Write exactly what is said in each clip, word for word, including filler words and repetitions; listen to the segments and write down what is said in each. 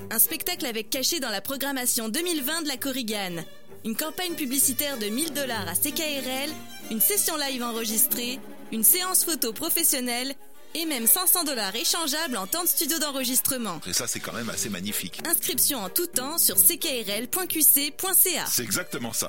Un spectacle avec cachet dans la programmation deux mille vingt de la Korigane. Une campagne publicitaire de mille dollars à C K R L, une session live enregistrée, une séance photo professionnelle et même cinq cents dollars échangeables en temps de studio d'enregistrement. Et ça, c'est quand même assez magnifique. Inscription en tout temps sur c k r l point q c point c a. C'est exactement ça.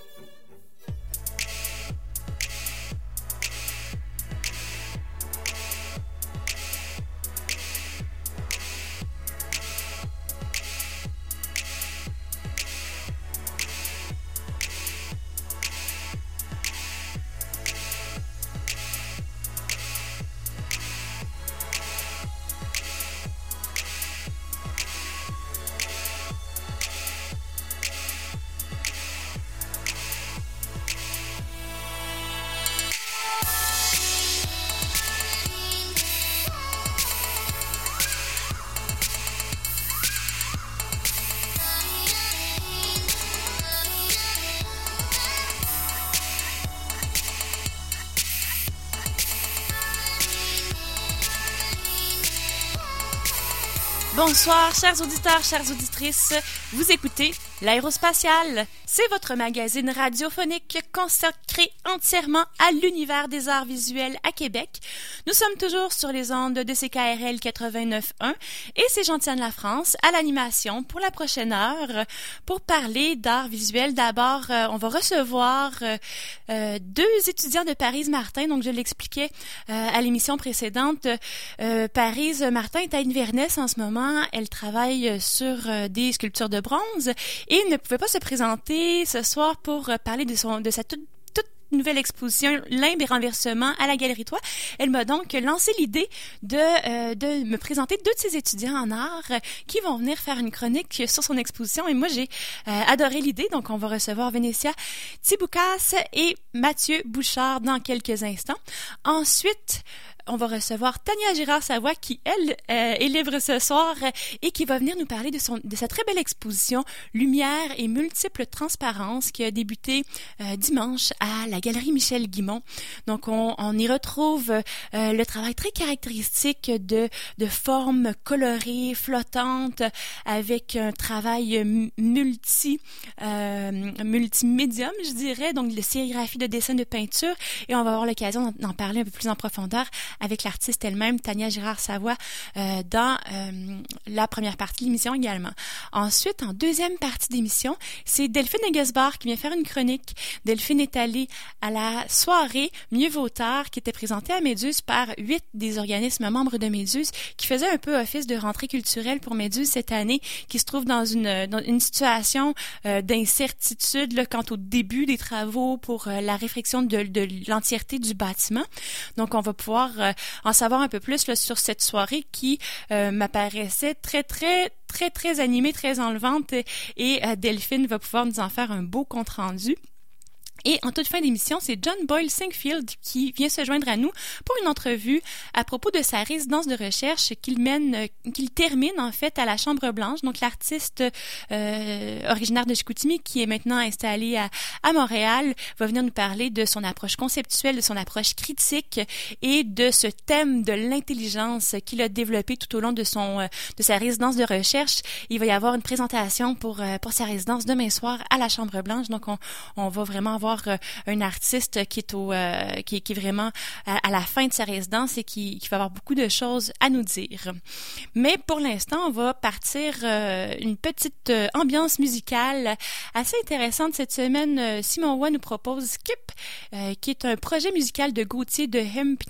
Bonsoir, chers auditeurs, chères auditrices. Vous écoutez l'Aérospatiale. C'est votre magazine radiophonique consacré entièrement à l'univers des arts visuels à Québec. Nous sommes toujours sur les ondes de C K R L quatre-vingt-neuf point un et c'est Gentiane Lafrance à l'animation pour la prochaine heure pour parler d'art visuel. D'abord, euh, on va recevoir euh, euh, deux étudiants de Parise Martin. Donc, je l'expliquais euh, à l'émission précédente. Euh, Parise Martin est à Inverness en ce moment. Elle travaille sur euh, des sculptures de bronze et ne pouvait pas se présenter ce soir pour euh, parler de, son, de sa toute nouvelle exposition Limbe et renversement à la Galerie trois. Elle m'a donc lancé l'idée de euh, de me présenter deux de ses étudiants en art euh, qui vont venir faire une chronique sur son exposition et moi j'ai euh, adoré l'idée. Donc on va recevoir Vénétia Thiboukas et Mathieu Bouchard dans quelques instants. Ensuite, on va recevoir Tania Girard-Savoie qui, elle, euh, est libre ce soir euh, et qui va venir nous parler de, son, de sa très belle exposition Lumière et multiples transparences qui a débuté euh, dimanche à la Galerie Michel Guimont. Donc, on, on y retrouve euh, le travail très caractéristique de, de formes colorées, flottantes, avec un travail multi, euh, multimédium, je dirais, donc de sérigraphie, de dessin, de peinture. Et on va avoir l'occasion d'en, d'en parler un peu plus en profondeur avec l'artiste elle-même, Tania Girard-Savoie, euh, dans euh, la première partie de l'émission également. Ensuite, en deuxième partie d'émission, c'est Delphine Egesbar qui vient faire une chronique. Delphine est allée à la soirée Mieux vaut tard qui était présentée à Méduse par huit des organismes membres de Méduse qui faisaient un peu office de rentrée culturelle pour Méduse cette année, qui se trouve dans une, dans une situation euh, d'incertitude là, quant au début des travaux pour euh, la réfection de, de l'entièreté du bâtiment. Donc, on va pouvoir euh, en savoir un peu plus là, sur cette soirée qui euh, m'apparaissait très, très, très, très animée, très enlevante et euh, Delphine va pouvoir nous en faire un beau compte-rendu. Et en toute fin d'émission, c'est John Boyle Singfield qui vient se joindre à nous pour une entrevue à propos de sa résidence de recherche qu'il mène, euh, qu'il termine en fait à la Chambre Blanche. Donc l'artiste euh, originaire de Chicoutimi qui est maintenant installé à, à Montréal va venir nous parler de son approche conceptuelle, de son approche critique et de ce thème de l'intelligence qu'il a développé tout au long de son euh, de sa résidence de recherche. Il va y avoir une présentation pour euh, pour sa résidence demain soir à la Chambre Blanche. Donc on on va vraiment avoir un artiste qui est au euh, qui, qui est vraiment à, à la fin de sa résidence et qui, qui va avoir beaucoup de choses à nous dire. Mais pour l'instant, on va partir euh, une petite euh, ambiance musicale assez intéressante cette semaine. Euh, Simon Roy nous propose Skip, euh, qui est un projet musical de Gauthier de Hemp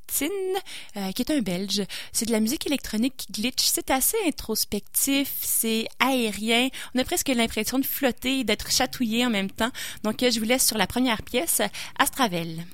Euh, qui est un Belge. C'est de la musique électronique glitch. C'est assez introspectif, c'est aérien. On a presque l'impression de flotter et d'être chatouillé en même temps. Donc, je vous laisse sur la première pièce, Astravel.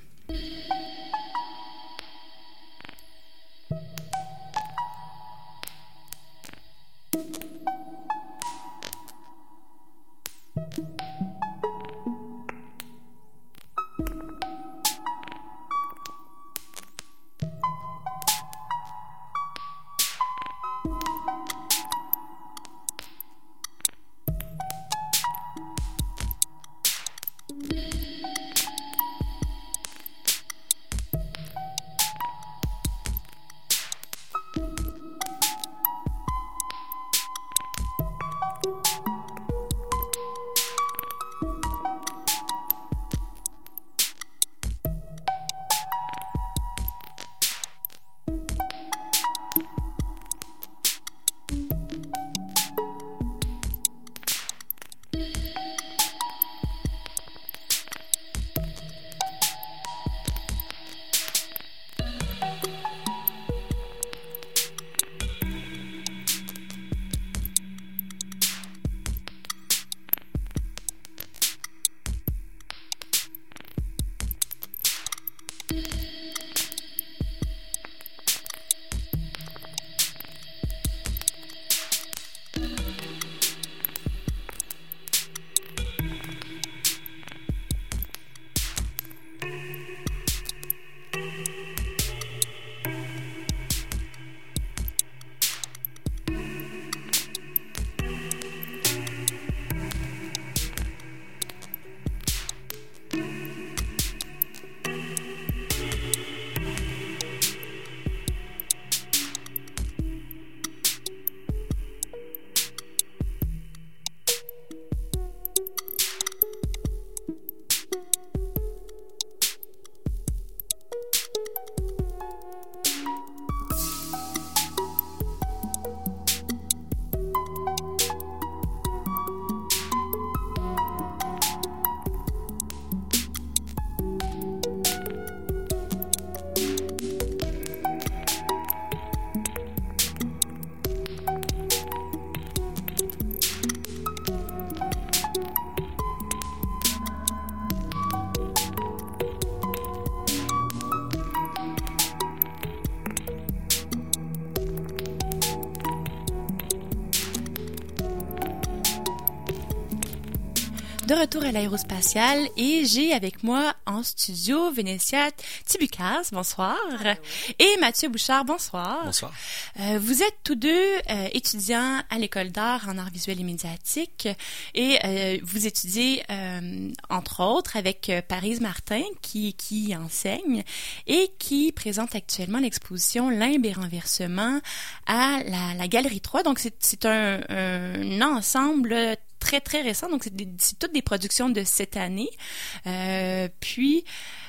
de retour à l'aérospatiale et j'ai avec moi en studio Vénétia Tibucas, bonsoir, Allô. Et Mathieu Bouchard, bonsoir. Bonsoir. Euh, vous êtes tous deux euh, étudiants à l'École d'art en arts visuels et médiatiques et euh, vous étudiez euh, entre autres avec euh, Parise Martin qui, qui enseigne et qui présente actuellement l'exposition Limbe et renversement à la, la Galerie trois. Donc c'est, c'est un, un ensemble très, très récent. Donc, c'est, des, c'est toutes des productions de cette année. Euh, puis,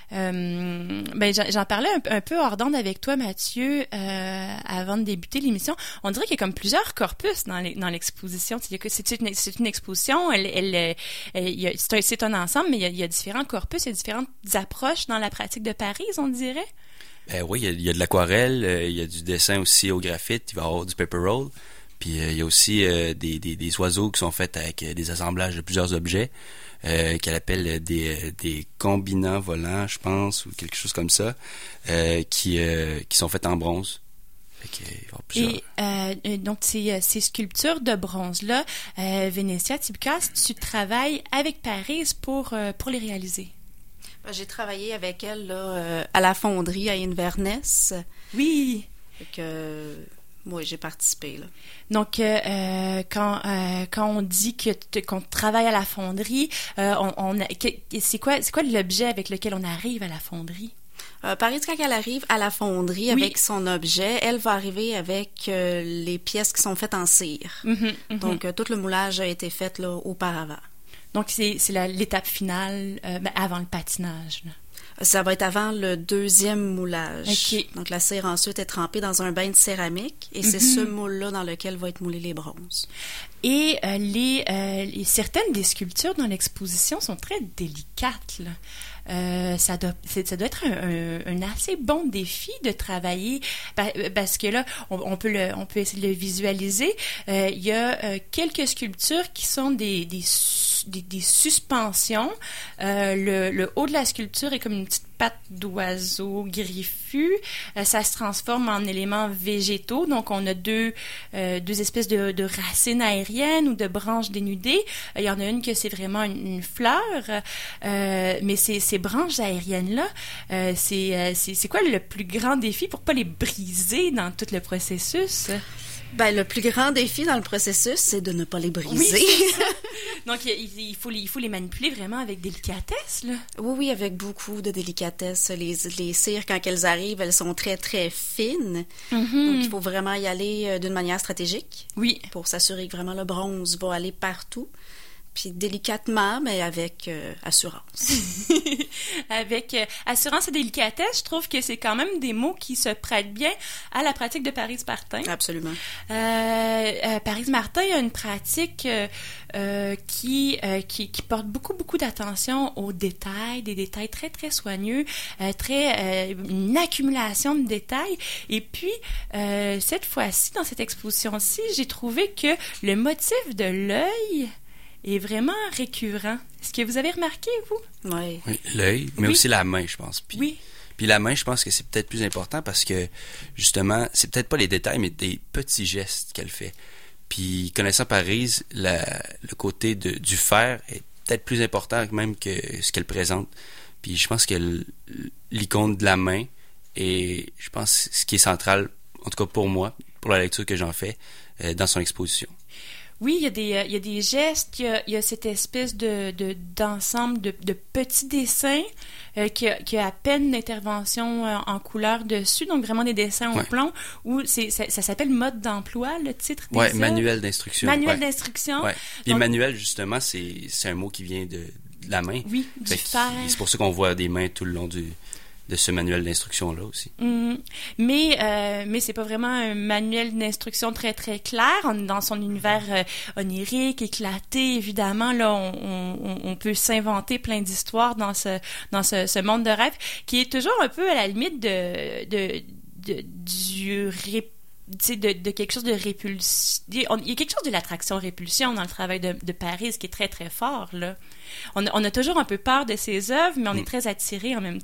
euh, ben, j'en, j'en parlais un, un peu hors d'onde avec toi, Mathieu, euh, avant de débuter l'émission. On dirait qu'il y a comme plusieurs corpus dans, les, dans l'exposition. C'est, c'est, une, c'est une exposition, elle, elle, elle, elle il y a, c'est, un, c'est un ensemble, mais il y, a, il y a différents corpus, il y a différentes approches dans la pratique de Parise, on dirait. Ben oui, il y a, il y a de l'aquarelle, euh, il y a du dessin aussi au graphite, il va y avoir du paper roll. Puis euh, il y a aussi euh, des, des, des oiseaux qui sont faits avec euh, des assemblages de plusieurs objets euh, qu'elle appelle des, des combinants volants, je pense, ou quelque chose comme ça, euh, qui, euh, qui sont faits en bronze. Fait que, il va y avoir plusieurs... Et euh, donc ces, ces sculptures de bronze-là, euh, Vénétia Tibucas, tu travailles avec Parise pour, euh, pour les réaliser. J'ai travaillé avec elle là, euh, à la fonderie à Inverness. Oui. Fait que... Oui, j'ai participé, là. Donc, euh, quand euh, quand on dit que t- qu'on travaille à la fonderie, euh, on, on que, c'est quoi c'est quoi l'objet avec lequel on arrive à la fonderie? Euh, Parise, quand elle arrive à la fonderie oui. avec son objet, elle va arriver avec euh, les pièces qui sont faites en cire. Mm-hmm, mm-hmm. Donc, euh, tout le moulage a été fait là auparavant. Donc, c'est c'est la, l'étape finale euh, ben, avant le patinage, là. Ça va être avant le deuxième moulage. Okay. Donc, la cire ensuite est trempée dans un bain de céramique et mm-hmm. c'est ce moule-là dans lequel va être moulés les bronzes. Et euh, les, euh, les certaines des sculptures dans l'exposition sont très délicates, là. Euh, ça doit c'est, ça doit être un, un, un assez bon défi de travailler parce que là on, on peut le on peut essayer de le visualiser. Euh, il y a euh, quelques sculptures qui sont des des des, des suspensions. Euh, le, le haut de la sculpture est comme une petite patte d'oiseau griffu. Euh, ça se transforme en éléments végétaux. Donc, on a deux, euh, deux espèces de, de racines aériennes ou de branches dénudées. Euh, il y en a une que c'est vraiment une, une fleur. Euh, mais ces, ces branches aériennes-là, euh, c'est, euh, c'est, c'est quoi le plus grand défi pour pas les briser dans tout le processus? Ben, le plus grand défi dans le processus, c'est de ne pas les briser. Oui, donc, il, il, faut les, il faut les manipuler vraiment avec délicatesse, là. Oui, oui, avec beaucoup de délicatesse. Les, les cires, quand elles arrivent, elles sont très, très fines. Mm-hmm. Donc, il faut vraiment y aller d'une manière stratégique. Oui. Pour s'assurer que vraiment le bronze va aller partout. Puis délicatement, mais avec euh, assurance. Avec euh, assurance et délicatesse, je trouve que c'est quand même des mots qui se prêtent bien à la pratique de Parise Martin. Absolument. Euh, euh, Parise Martin a une pratique euh, euh, qui, euh, qui qui porte beaucoup beaucoup d'attention aux détails, des détails très très soigneux, euh, très euh, une accumulation de détails. Et puis euh, cette fois-ci, dans cette exposition-ci, j'ai trouvé que le motif de l'œil est vraiment récurrent. Est-ce que vous avez remarqué, vous? Oui. Oui, l'œil, mais oui. aussi la main, je pense. Puis, oui. Puis la main, je pense que c'est peut-être plus important parce que, justement, c'est peut-être pas les détails, mais des petits gestes qu'elle fait. Puis, connaissant Parise, la, le côté de, du faire est peut-être plus important même que ce qu'elle présente. Puis, je pense que l'icône de la main est, je pense, ce qui est central, en tout cas pour moi, pour la lecture que j'en fais, euh, dans son exposition. Oui, il y a des, euh, il y a des gestes, il y a, il y a cette espèce de, de, d'ensemble de, de petits dessins euh, qui, a, qui a à peine d'intervention euh, en couleur dessus, donc vraiment des dessins ouais. au plomb, où c'est, ça, ça s'appelle mode d'emploi, le titre des Oui, œuvres. manuel d'instruction. Manuel ouais. d'instruction. Ouais. Puis donc, manuel, justement, c'est, c'est un mot qui vient de, de la main. Oui, du fer. C'est pour ça qu'on voit des mains tout le long du... de ce manuel d'instruction-là aussi. Mmh. Mais, euh, mais c'est pas vraiment un manuel d'instruction très, très clair. On est dans son univers euh, onirique, éclaté, évidemment. Là, on, on, on peut s'inventer plein d'histoires dans ce, dans ce, ce monde de rêve qui est toujours un peu à la limite de, de, de, du ré, de, de quelque chose de répulsion. Il y a quelque chose de l'attraction-répulsion dans le travail de, de Parise qui est très, très fort, là. On a, on a toujours un peu peur de ses œuvres, mais on mmh. est très attiré en même temps.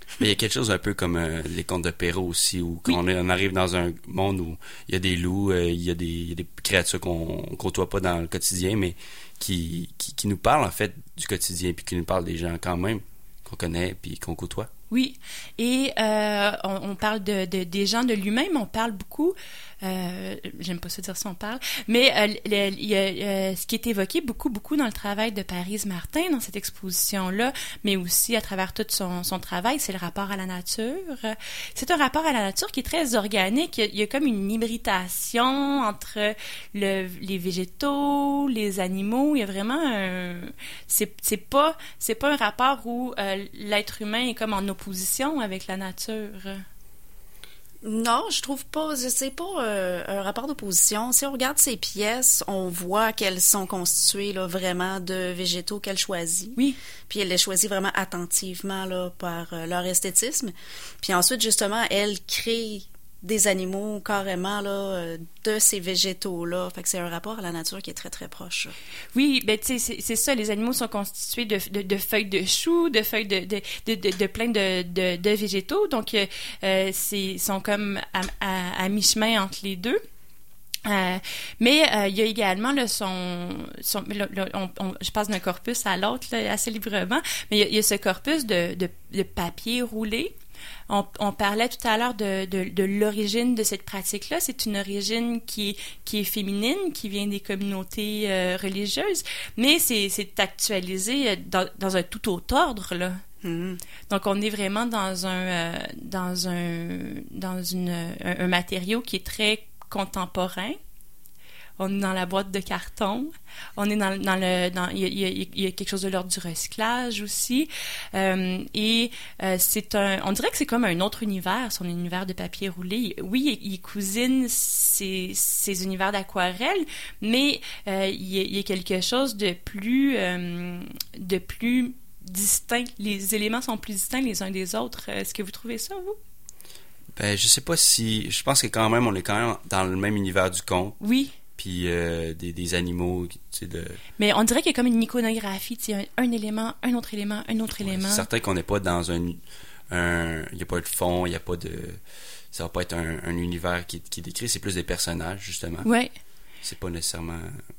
Mais il y a quelque chose un peu comme euh, les contes de Perrault aussi, où quand oui. on, est, on arrive dans un monde où il y a des loups, euh, il, y a des, il y a des créatures qu'on ne côtoie pas dans le quotidien, mais qui, qui, qui nous parlent en fait du quotidien, puis qui nous parlent des gens quand même qu'on connaît, puis qu'on côtoie. Oui, et euh, on, on parle de, de, des gens, de l'humain, mais on parle beaucoup, euh, j'aime pas ça dire ça, on parle, mais euh, le, le, y a, euh, ce qui est évoqué beaucoup, beaucoup dans le travail de Paryse Martin, dans cette exposition-là, mais aussi à travers tout son, son travail, c'est le rapport à la nature. C'est un rapport à la nature qui est très organique. Il y a, il y a comme une hybridation entre le, les végétaux, les animaux. Il y a vraiment un... C'est, c'est pas, c'est pas un rapport où euh, l'être humain est comme en opposition avec la nature. Non, je trouve pas. C'est pas euh, un rapport d'opposition. Si on regarde ces pièces, on voit qu'elles sont constituées là, vraiment de végétaux qu'elle choisit. Oui. Puis elle les choisit vraiment attentivement là, par euh, leur esthétisme. Puis ensuite, justement, elle crée des animaux carrément là, de ces végétaux-là. Fait que c'est un rapport à la nature qui est très, très proche. Oui, ben tu sais, c'est, c'est ça. Les animaux sont constitués de, de, de feuilles de choux, de feuilles de, de, de, de, de plein de, de, de végétaux. Donc, euh, c'est sont comme à, à, à mi-chemin entre les deux. Euh, mais euh, il y a également là, son, son là, là, on, on, je passe d'un corpus à l'autre là, assez librement, mais il y a, il y a ce corpus de, de, de papier roulé. On, on parlait tout à l'heure de, de, de l'origine de cette pratique-là. C'est une origine qui est, qui est féminine, qui vient des communautés euh, religieuses, mais c'est, c'est actualisé dans, dans un tout autre ordre, là. Mm-hmm. Donc, on est vraiment dans un, euh, dans un, dans une, un, un matériau qui est très contemporain. On est dans la boîte de carton. On est dans, dans le... Dans, il, y a, il y a quelque chose de l'ordre du recyclage aussi. Euh, et euh, c'est un... On dirait que c'est comme un autre univers, son univers de papier roulé. Oui, il, il cousine ses, ses univers d'aquarelle, mais euh, il, y a, il y a quelque chose de plus... Euh, de plus distinct. Les éléments sont plus distincts les uns des autres. Est-ce que vous trouvez ça, vous? Ben, je sais pas si... Je pense que quand même, on est quand même dans le même univers du conte. Oui. Puis euh, des, des animaux, tu sais, de... Mais on dirait qu'il y a comme une iconographie, tu sais, un, un élément, un autre élément, un autre ouais, élément. C'est certain qu'on n'est pas dans un... un il n'y a pas de fond, il n'y a pas de... Ça va pas être un, un univers qui, qui est décrit, c'est plus des personnages, justement. Ouais. C'est pas nécessairement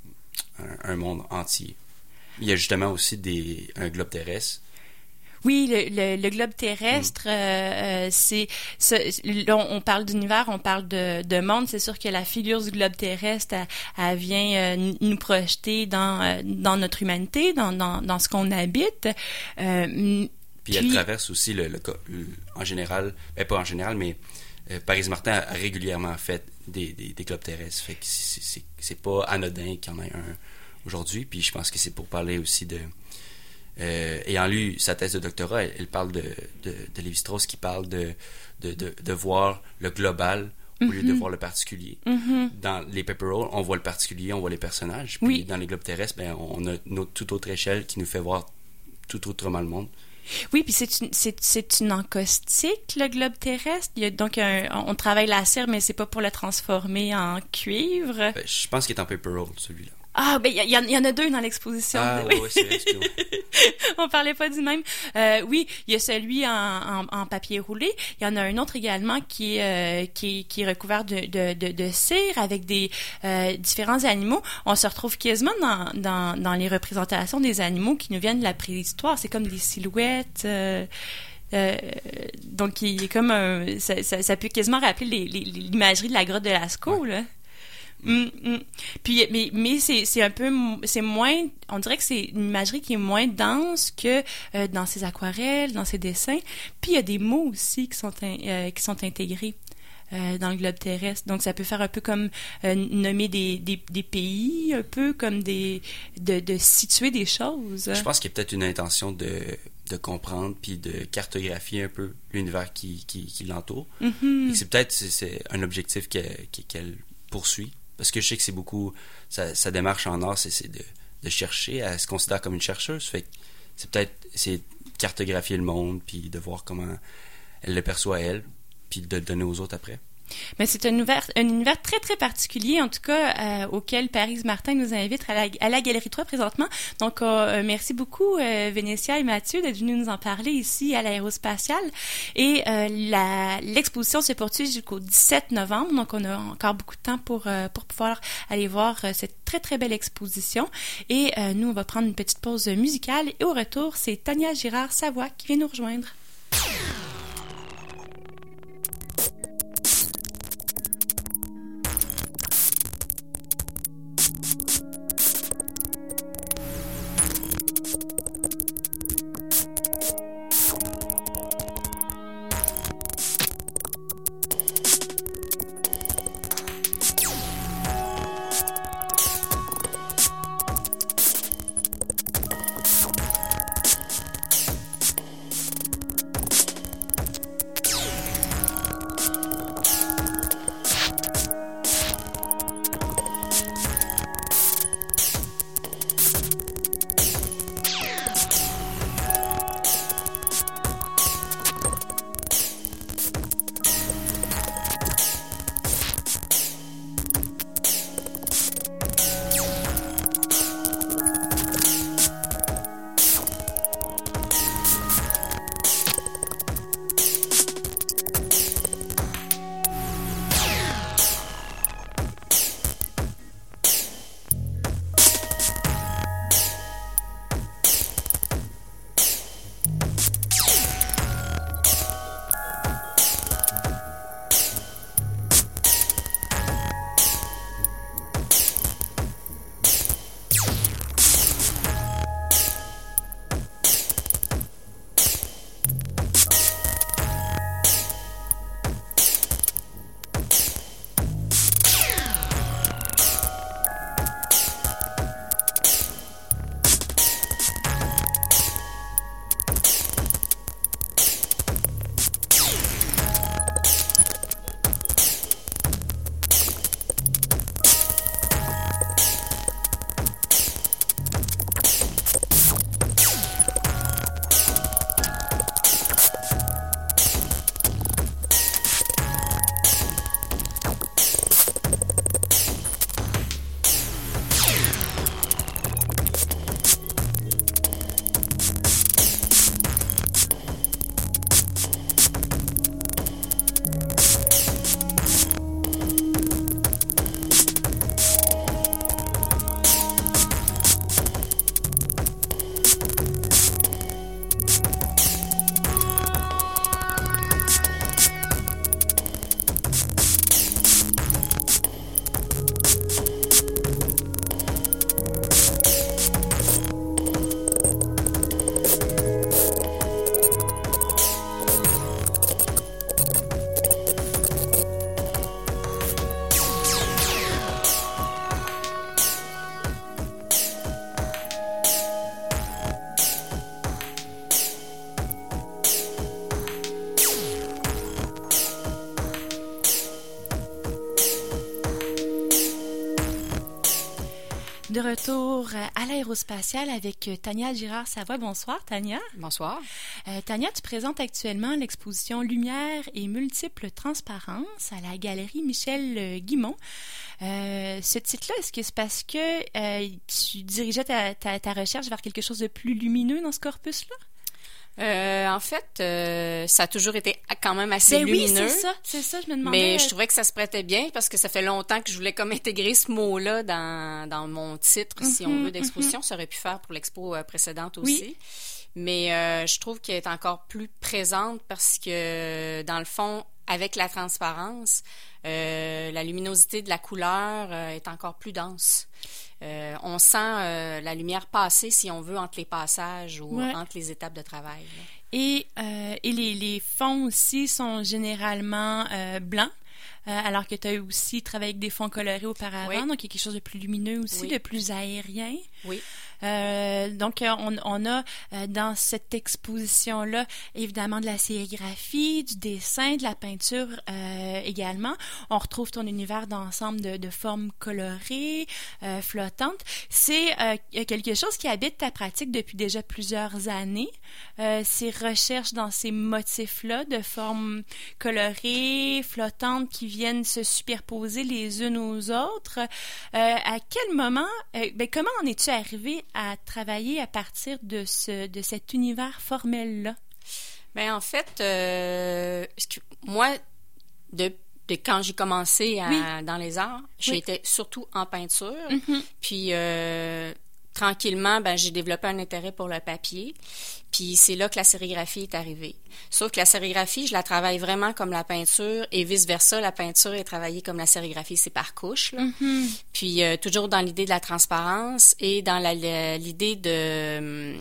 un, un monde entier. Il y a justement aussi des, un globe terrestre. Oui, le, le, le globe terrestre, mm. euh, c'est, c'est là, on parle d'univers, on parle de, de monde. C'est sûr que la figure du globe terrestre, elle, elle vient euh, nous projeter dans, euh, dans notre humanité, dans, dans, dans ce qu'on habite. Euh, puis, puis elle traverse aussi, le, le, le, en général, ben pas en général, mais euh, Paryse Martin a régulièrement fait des, des, des globes terrestres. Fait que c'est, c'est, c'est pas anodin qu'il y en ait un aujourd'hui. Puis je pense que c'est pour parler aussi de... Euh, ayant lu sa thèse de doctorat, elle, elle parle de, de, de Lévi-Strauss qui parle de, de, de, de voir le global au mm-hmm. lieu de voir le particulier. Mm-hmm. Dans les paper rolls, on voit le particulier, on voit les personnages. Puis oui. Dans les globes terrestres, ben, on a une autre, toute autre échelle qui nous fait voir tout autrement le monde. Oui, puis c'est une, c'est, c'est une encaustique, le globe terrestre. Il y a donc un, on travaille la cire, mais c'est pas pour le transformer en cuivre. Ben, je pense qu'il est en paper roll, celui-là. Ah, ben, il y, y, y en a deux dans l'exposition. Ah, oui, oui, c'est vrai, excuse-moi. On parlait pas du même. Euh, oui, il y a celui en, en, en papier roulé. Il y en a un autre également qui est, euh, qui, qui est recouvert de, de, de, de cire avec des euh, différents animaux. On se retrouve quasiment dans, dans, dans les représentations des animaux qui nous viennent de la préhistoire. C'est comme des silhouettes... Euh, Euh, donc, il est comme un, ça, ça, ça peut quasiment rappeler les, les, l'imagerie de la grotte de Lascaux, ouais. là. Mm, mm. Puis, mais, mais c'est, c'est un peu, c'est moins, on dirait que c'est une imagerie qui est moins dense que euh, dans ses aquarelles, dans ses dessins. Puis il y a des mots aussi qui sont, in, euh, qui sont intégrés euh, dans le globe terrestre. Donc ça peut faire un peu comme euh, nommer des, des, des pays, un peu comme des, de, de situer des choses. Je pense qu'il y a peut-être une intention de, de comprendre puis de cartographier un peu l'univers qui, qui, qui l'entoure. Mm-hmm. Et c'est peut-être c'est, c'est un objectif qu'elle, qu'elle poursuit. Parce que je sais que c'est beaucoup... Sa, sa démarche en art, c'est, c'est de, de chercher. Elle se considère comme une chercheuse. Fait que c'est peut-être c'est cartographier le monde, puis de voir comment elle le perçoit elle, puis de le donner aux autres après. Mais c'est un univers, un univers très, très particulier, en tout cas, euh, auquel Paris Martin nous invite à la, à la Galerie trois présentement. Donc, euh, merci beaucoup, euh, Vénétia et Mathieu, d'être venus nous en parler ici à l'Aérospatiale. Et euh, la, l'exposition se poursuit jusqu'au dix-sept novembre, donc on a encore beaucoup de temps pour, euh, pour pouvoir aller voir euh, cette très, très belle exposition. Et euh, nous, on va prendre une petite pause musicale. Et au retour, c'est Tania Girard-Savoie qui vient nous rejoindre. De retour à l'Aérospatiale avec Tania Girard-Savoie. Bonsoir, Tania. Bonsoir. Euh, Tania, tu présentes actuellement l'exposition Lumière et multiples transparences à la Galerie Michel Guimont. Euh, ce titre-là, est-ce que c'est parce que euh, tu dirigeais ta, ta, ta recherche vers quelque chose de plus lumineux dans ce corpus-là? Euh, en fait, euh, ça a toujours été quand même assez ben lumineux. Oui, c'est ça, c'est ça, je me demandais. Mais je trouvais que ça se prêtait bien parce que ça fait longtemps que je voulais comme intégrer ce mot-là dans, dans mon titre, mm-hmm, si on veut, d'exposition. Mm-hmm. Ça aurait pu faire pour l'expo précédente aussi. Oui. Mais euh, je trouve qu'elle est encore plus présente parce que, dans le fond, avec la transparence, euh, la luminosité de la couleur euh, est encore plus dense. Euh, on sent euh, la lumière passer, si on veut, entre les passages ou ouais. entre les étapes de travail. Là. Et, euh, et les, les fonds aussi sont généralement euh, blancs, euh, alors que tu as aussi travaillé avec des fonds colorés auparavant, oui. donc il y a quelque chose de plus lumineux aussi, oui. de plus aérien. Oui. Euh, donc, on, on a euh, dans cette exposition-là, évidemment, de la sérigraphie, du dessin, de la peinture euh, également. On retrouve ton univers d'ensemble de, de formes colorées, euh, flottantes. C'est euh, quelque chose qui habite ta pratique depuis déjà plusieurs années. Euh, ces recherches dans ces motifs-là de formes colorées, flottantes, qui viennent se superposer les unes aux autres. Euh, à quel moment, euh, ben, comment en es-tu arrivé à travailler à partir de ce de cet univers formel-là? Bien, en fait, euh, moi, de, de quand j'ai commencé à, oui. dans les arts, j'étais oui. surtout en peinture. Mm-hmm. Puis, euh, tranquillement, ben, j'ai développé un intérêt pour le papier. Puis, c'est là que la sérigraphie est arrivée. Sauf que la sérigraphie, je la travaille vraiment comme la peinture et vice-versa. La peinture est travaillée comme la sérigraphie, c'est par couche. Là. Mm-hmm. Puis, euh, toujours dans l'idée de la transparence et dans la, la, l'idée de,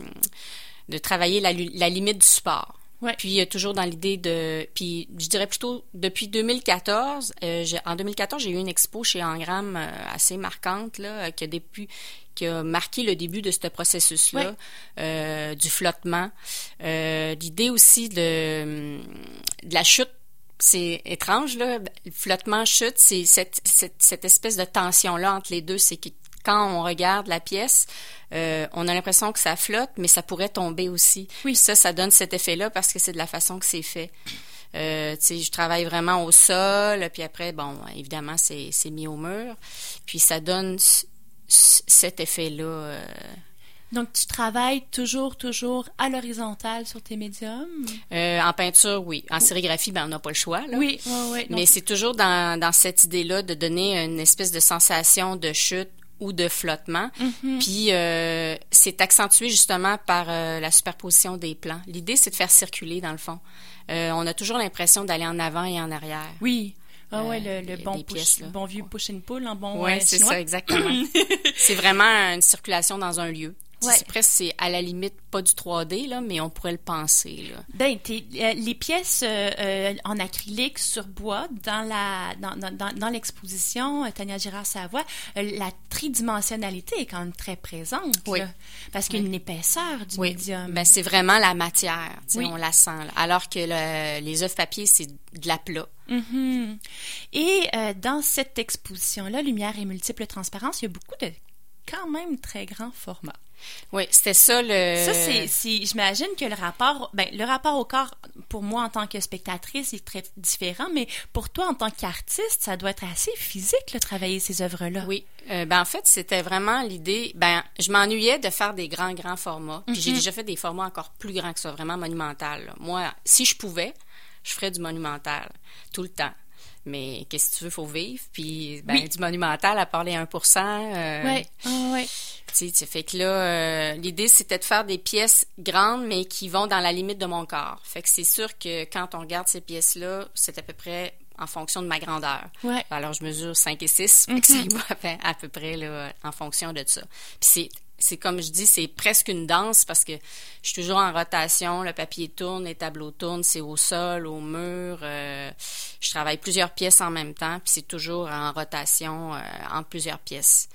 de travailler la, la limite du support. Ouais. Puis euh, toujours dans l'idée de, puis je dirais plutôt depuis deux mille quatorze, euh, j'ai, en deux mille quatorze j'ai eu une expo chez Engram euh, assez marquante là, qui a depuis, qui a marqué le début de ce processus-là, ouais. euh, du flottement. Euh, l'idée aussi de, de la chute. C'est étrange là, le flottement chute, c'est cette, cette cette espèce de tension là entre les deux, c'est que quand on regarde la pièce, euh, on a l'impression que ça flotte, mais ça pourrait tomber aussi. Oui. Ça, ça donne cet effet-là parce que c'est de la façon que c'est fait. Euh, tu sais, je travaille vraiment au sol, puis après, bon, évidemment, c'est, c'est mis au mur. Puis ça donne c- c- cet effet-là. Euh... Donc, tu travailles toujours, toujours à l'horizontale sur tes médiums? Euh, en peinture, oui. En sérigraphie, ben, on n'a pas le choix, là. Oui, oui, oui. Mais c'est toujours dans, dans cette idée-là de donner une espèce de sensation de chute ou de flottement. Mm-hmm. Puis, euh, c'est accentué justement par euh, la superposition des plans. L'idée, c'est de faire circuler, dans le fond. Euh, on a toujours l'impression d'aller en avant et en arrière. Oui. Ah euh, ouais, le, le bon, push, pièces, bon vieux push and pull en bon Oui, euh, c'est chinois. Ça, exactement. C'est vraiment une circulation dans un lieu. Ouais. C'est presque, c'est à la limite pas du trois D, là, mais on pourrait le penser, là. Ben, t'es, euh, les pièces euh, euh, en acrylique sur bois dans la dans, dans, dans l'exposition euh, Tania Girard-Savoie, euh, la tridimensionnalité est quand même très présente, oui. là, parce qu'il y a une épaisseur du oui. médium. Ben, c'est vraiment la matière, oui. on la sent, là. Alors que le, les œuvres papier, c'est de la plat. Mm-hmm. Et euh, dans cette exposition-là, Lumière et multiples transparences, il y a beaucoup de quand même très grands formats. Oui, c'était ça le... Ça, c'est, c'est... J'imagine que le rapport... Ben, le rapport au corps, pour moi, en tant que spectatrice, est très différent, mais pour toi, en tant qu'artiste, ça doit être assez physique, là, travailler ces œuvres-là. Oui. Euh, ben, en fait, c'était vraiment l'idée... Ben, je m'ennuyais de faire des grands, grands formats. Puis mm-hmm. j'ai déjà fait des formats encore plus grands que ça, vraiment monumental. Là. Moi, si je pouvais, je ferais du monumental, tout le temps. Mais qu'est-ce que tu veux, faut vivre. Puis, ben, oui. du monumental, à part les un pour cent... Euh, oui, oh, oui. Tu sais, fait que là, euh, l'idée, c'était de faire des pièces grandes, mais qui vont dans la limite de mon corps. Fait que c'est sûr que quand on regarde ces pièces-là, c'est à peu près en fonction de ma grandeur. Ouais. Alors, je mesure cinq et six, mm-hmm. fait que ça y va à peu, à peu près là, en fonction de ça. Puis c'est... C'est comme je dis, c'est presque une danse parce que je suis toujours en rotation, le papier tourne, les tableaux tournent, c'est au sol, au mur. Euh, je travaille plusieurs pièces en même temps, puis c'est toujours en rotation euh, en plusieurs pièces.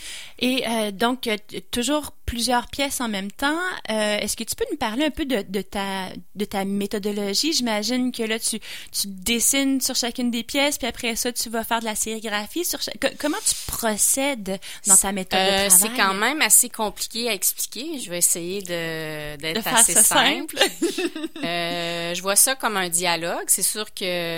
Et euh, donc, euh, toujours plusieurs pièces en même temps. Euh, est-ce que tu peux nous parler un peu de, de ta de ta méthodologie? J'imagine que là, tu, tu dessines sur chacune des pièces, puis après ça, tu vas faire de la sérigraphie. Sur chaque... Comment tu procèdes dans ta méthode euh, de travail? C'est quand même assez compliqué à expliquer. Je vais essayer de, d'être de assez simple. simple. euh, je vois ça comme un dialogue. C'est sûr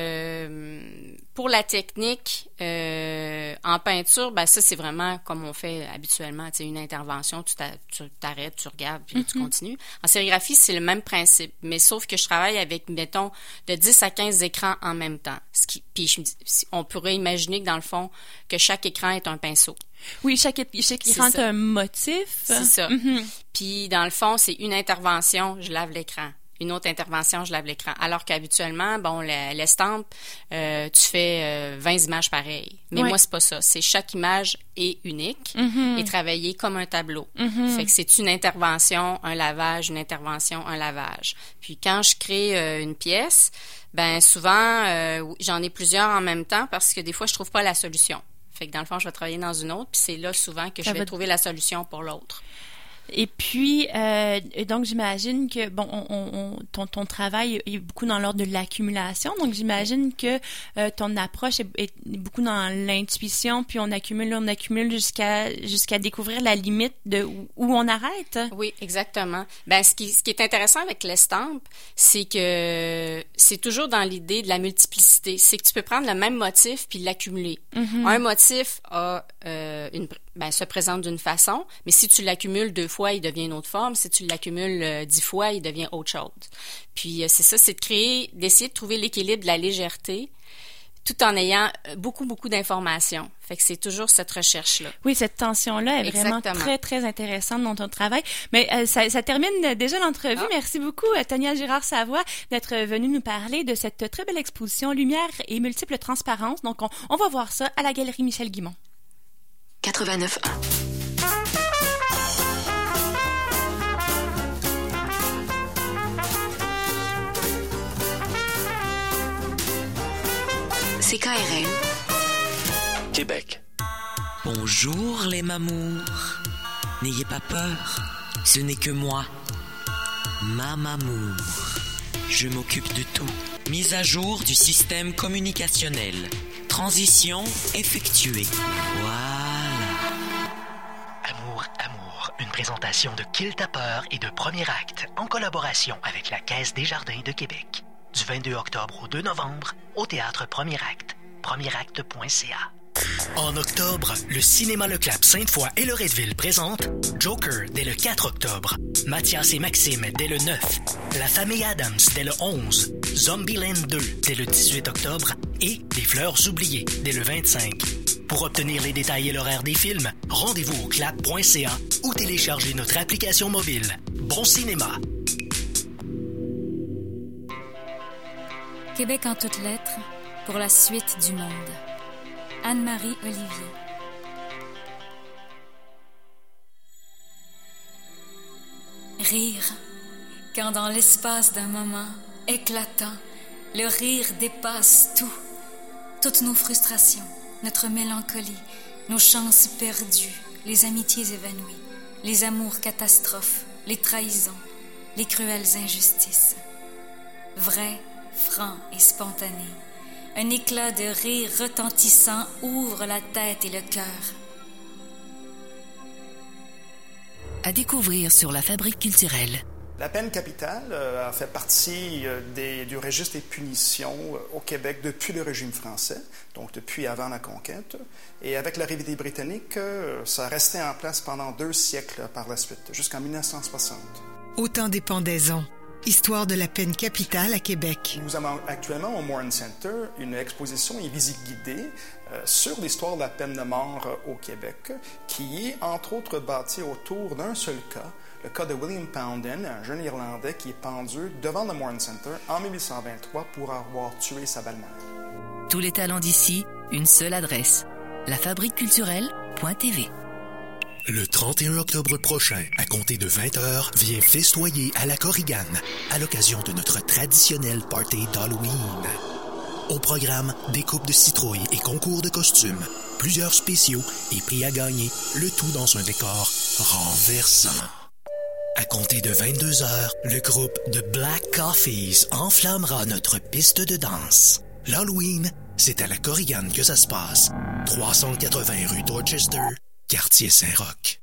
que pour la technique, euh, en peinture, ben ça, c'est vraiment comme on fait habituellement, tu sais, une intervention, tu, tu t'arrêtes, tu regardes, puis mm-hmm. tu continues. En sérigraphie, c'est le même principe, mais sauf que je travaille avec, mettons, de dix à quinze écrans en même temps. Ce qui, puis je, on pourrait imaginer que, dans le fond, que chaque écran est un pinceau. Oui, chaque, chaque écran est un motif. C'est ça. Mm-hmm. Puis, dans le fond, c'est une intervention, je lave l'écran. Une autre intervention, je lave l'écran. Alors qu'habituellement, bon, l'estampe, euh, tu fais euh, vingt images pareilles. Mais oui. moi, c'est pas ça. C'est chaque image est unique mm-hmm. et travaillée comme un tableau. Mm-hmm. Fait que c'est une intervention, un lavage, une intervention, un lavage. Puis quand je crée euh, une pièce, ben souvent, euh, j'en ai plusieurs en même temps parce que des fois, je trouve pas la solution. Fait que dans le fond, je vais travailler dans une autre, puis c'est là souvent que ça je vais va... trouver la solution pour l'autre. Et puis, euh, donc j'imagine que, bon, on, on, ton, ton travail est beaucoup dans l'ordre de l'accumulation, donc j'imagine que euh, ton approche est, est beaucoup dans l'intuition, puis on accumule, on accumule jusqu'à jusqu'à découvrir la limite de où, où on arrête. Oui, exactement. Ben, ce qui, ce qui est intéressant avec l'estampe, c'est que c'est toujours dans l'idée de la multiplicité. C'est que tu peux prendre le même motif puis l'accumuler. Mm-hmm. Un motif a euh, une ben, se présente d'une façon, mais si tu l'accumules deux fois, il devient une autre forme. Si tu l'accumules euh, dix fois, il devient autre chose. Puis euh, c'est ça, c'est de créer, d'essayer de trouver l'équilibre de la légèreté, tout en ayant beaucoup, beaucoup d'informations. Fait que c'est toujours cette recherche-là. Oui, cette tension-là est Exactement. Vraiment très, très intéressante dans ton travail. Mais euh, ça, ça termine déjà l'entrevue. Ah. Merci beaucoup, Tania Girard-Savoie, d'être venue nous parler de cette très belle exposition Lumière et multiples transparences. Donc, on, on va voir ça à la Galerie Michel Guimond. quatre-vingt-neuf un. C K R L Québec. Bonjour les mamours. N'ayez pas peur, ce n'est que moi, ma mamour. Je m'occupe de tout. Mise à jour du système communicationnel. Transition effectuée. Voilà. Amour, amour, une présentation de Kill ta peur et de Premier Acte en collaboration avec la Caisse des Jardins de Québec. Du vingt-deux octobre au deux novembre, au Théâtre Premier Acte, premier acte point c a. En octobre, le Cinéma Le Clap Sainte-Foy et Loretteville présente Joker dès le quatre octobre, Mathias et Maxime dès le neuf, La Famille Adams dès le onze, Zombieland deux dès le dix-huit octobre et Les Fleurs oubliées dès le vingt-cinq. Pour obtenir les détails et l'horaire des films, rendez-vous au clap point c a ou téléchargez notre application mobile. Bon cinéma! Québec en toutes lettres, pour la suite du monde. Anne-Marie Olivier. Rire, quand dans l'espace d'un moment éclatant, le rire dépasse tout, toutes nos frustrations, notre mélancolie, nos chances perdues, les amitiés évanouies, les amours catastrophes, les trahisons, les cruelles injustices. Vrai, franc et spontané, un éclat de rire retentissant ouvre la tête et le cœur. À découvrir sur la Fabrique culturelle. La peine capitale euh, a fait partie euh, des, du registre des punitions euh, au Québec depuis le régime français, donc depuis avant la conquête. Et avec l'arrivée des Britanniques, euh, ça restait en place pendant deux siècles par la suite, jusqu'en mille neuf cent soixante. Autant des pendaisons. Histoire de la peine capitale à Québec. Nous avons actuellement au Morin Center une exposition et visite guidée euh, sur l'histoire de la peine de mort euh, au Québec, qui est entre autres bâtie autour d'un seul cas, le cas de William Pounden, un jeune Irlandais qui est pendu devant le Morin Center en mille huit cent vingt-trois pour avoir tué sa belle-mère. Tous les talents d'ici, une seule adresse, la fabrique culturelle point t v. Le trente et un octobre prochain, à compter de vingt heures, viens festoyer à la Korrigan, à l'occasion de notre traditionnel party d'Halloween. Au programme, des coupes de citrouilles et concours de costumes, plusieurs spéciaux et prix à gagner, le tout dans un décor renversant. À compter de vingt-deux heures, le groupe de Black Coffees enflammera notre piste de danse. L'Halloween, c'est à la Korrigan que ça se passe. trois cent quatre-vingts rue Dorchester, quartier Saint-Roch.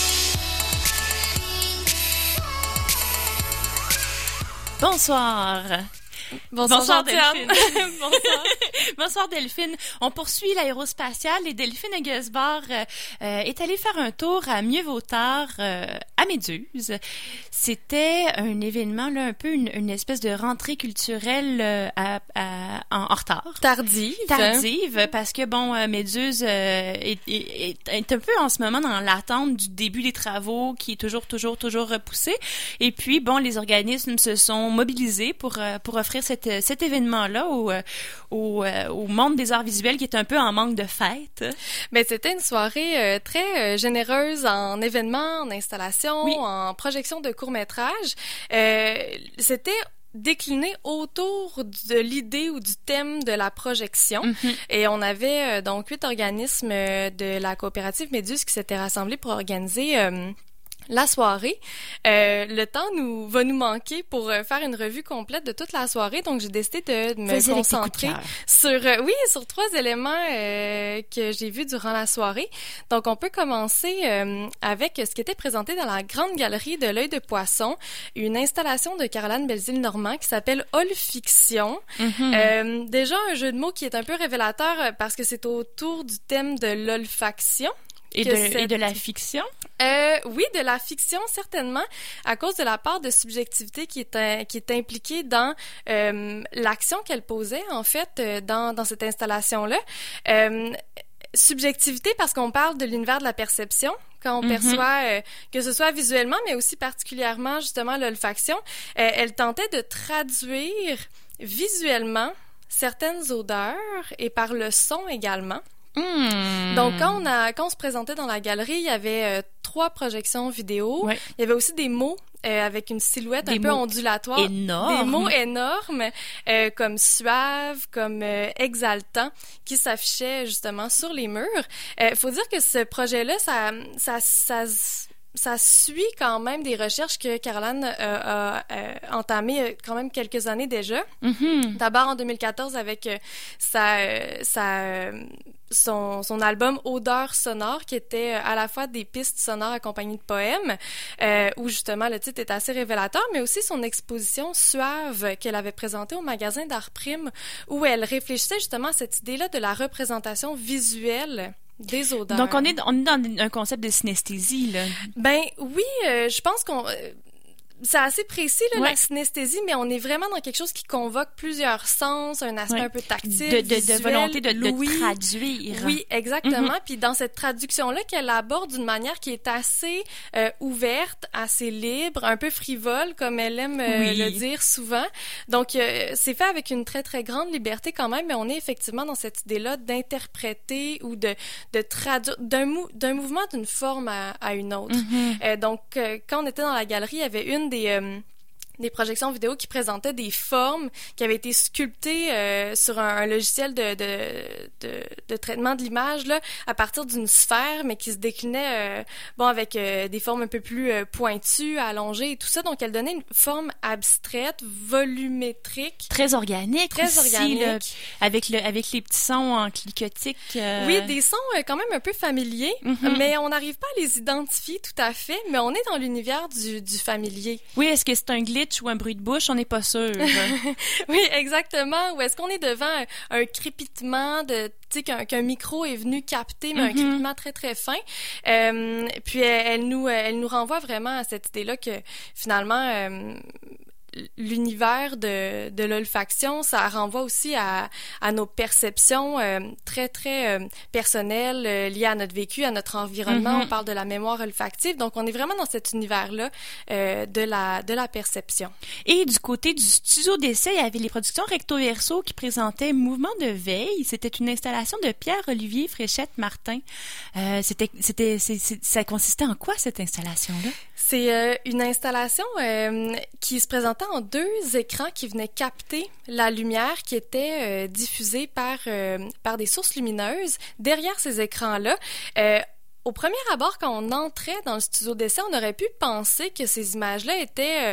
Bonsoir. Bonsoir, Bonsoir Delphine. Bonsoir. Bonsoir Delphine. On poursuit l'aérospatiale et Delphine Aguesbar euh, euh, est allée faire un tour à Mieux-Vautard, euh, à Méduse. C'était un événement, là, un peu une, une espèce de rentrée culturelle euh, à, à, en, en retard. Tardive. Tardive, parce que, bon, euh, Méduse euh, est, est, est un peu en ce moment dans l'attente du début des travaux qui est toujours, toujours, toujours repoussé. Et puis, bon, les organismes se sont mobilisés pour, euh, pour offrir cette, cet événement-là au, au, au monde des arts visuels qui est un peu en manque de fête. Ben, c'était une soirée euh, très euh, généreuse en événements, en installations, oui. en projection de courts-métrages. Euh, c'était décliné autour de l'idée ou du thème de la projection. Mm-hmm. Et on avait euh, donc huit organismes de la coopérative Méduse qui s'étaient rassemblés pour organiser euh, la soirée. Euh, le temps nous va nous manquer pour euh, faire une revue complète de toute la soirée, donc j'ai décidé de, de me Faisais concentrer sur euh, oui sur trois éléments euh, que j'ai vus durant la soirée. Donc on peut commencer euh, avec ce qui était présenté dans la grande galerie de l'Œil de Poisson, une installation de Caroline Belzile-Normand qui s'appelle Olfiction. Mm-hmm. Euh, déjà un jeu de mots qui est un peu révélateur parce que c'est autour du thème de l'olfaction. Et de, cette... et de la fiction? Euh, oui, de la fiction, certainement, à cause de la part de subjectivité qui est, euh, qui est impliquée dans euh, l'action qu'elle posait, en fait, euh, dans, dans cette installation-là. Euh, subjectivité parce qu'on parle de l'univers de la perception, quand on mm-hmm. perçoit, euh, que ce soit visuellement, mais aussi particulièrement, justement, l'olfaction. Euh, elle tentait de traduire visuellement certaines odeurs et par le son également. Mmh. Donc, quand on, a, quand on se présentait dans la galerie, il y avait euh, trois projections vidéo. Ouais. Il y avait aussi des mots euh, avec une silhouette des un peu ondulatoire. Énormes. Des mots énormes, euh, comme suave, comme euh, exaltant, qui s'affichaient justement sur les murs. Il euh, faut dire que ce projet-là, ça... ça, ça Ça suit quand même des recherches que Caroline euh, a euh, entamées quand même quelques années déjà. Mm-hmm. D'abord en deux mille quatorze avec euh, sa, euh, sa, euh, son, son album Odeurs sonores qui était à la fois des pistes sonores accompagnées de poèmes euh, où justement le titre est assez révélateur, mais aussi son exposition Suave qu'elle avait présentée au magasin d'Art Prime où elle réfléchissait justement à cette idée-là de la représentation visuelle des odeurs. Donc, on est, on est dans un concept de synesthésie, là. Ben oui, euh, je pense qu'on... Euh, c'est assez précis, là, ouais. la synesthésie, mais on est vraiment dans quelque chose qui convoque plusieurs sens, un aspect ouais. un peu tactile, de, de, visuel, de volonté de, l'ouïe. de traduire. Oui, exactement. Mm-hmm. Puis dans cette traduction-là, qu'elle aborde d'une manière qui est assez euh, ouverte, assez libre, un peu frivole, comme elle aime euh, oui. le dire souvent. Donc, euh, c'est fait avec une très, très grande liberté quand même, mais on est effectivement dans cette idée-là d'interpréter ou de, de traduire d'un, mou- d'un mouvement d'une forme à, à une autre. Mm-hmm. Euh, donc, euh, quand on était dans la galerie, il y avait une des... Euh, des projections vidéo qui présentaient des formes qui avaient été sculptées euh, sur un, un logiciel de, de, de, de traitement de l'image là, à partir d'une sphère, mais qui se déclinait euh, bon, avec euh, des formes un peu plus euh, pointues, allongées et tout ça. Donc, elle donnait une forme abstraite, volumétrique. Très organique Très aussi, organique. Là, avec, le, avec les petits sons en cliquetique. Euh... Oui, des sons euh, quand même un peu familiers, mm-hmm. mais on n'arrive pas à les identifier tout à fait, mais on est dans l'univers du, du familier. Oui, est-ce que c'est un glitch ou un bruit de bouche, on n'est pas sûr. Oui, exactement. Ou est-ce qu'on est devant un, un crépitement de, tu sais, qu'un, qu'un micro est venu capter, mais mm-hmm. un crépitement très très fin. Euh, puis elle, elle nous, elle nous renvoie vraiment à cette idée-là que finalement. Euh, l'univers de, de l'olfaction, ça renvoie aussi à, à nos perceptions euh, très, très euh, personnelles, euh, liées à notre vécu, à notre environnement. Mm-hmm. On parle de la mémoire olfactive. Donc, on est vraiment dans cet univers-là euh, de la de la perception. Et du côté du studio d'essai, il y avait les productions Recto Verso qui présentaient Mouvement de veille. C'était une installation de Pierre-Olivier Fréchette-Martin. Euh, c'était, c'était, c'est, c'est, ça consistait en quoi, cette installation-là? C'est euh, une installation euh, qui se présentait en deux écrans qui venaient capter la lumière qui était euh, diffusée par, euh, par des sources lumineuses. Derrière ces écrans-là, euh, au premier abord, quand on entrait dans le studio d'essai, on aurait pu penser que ces images-là étaient euh,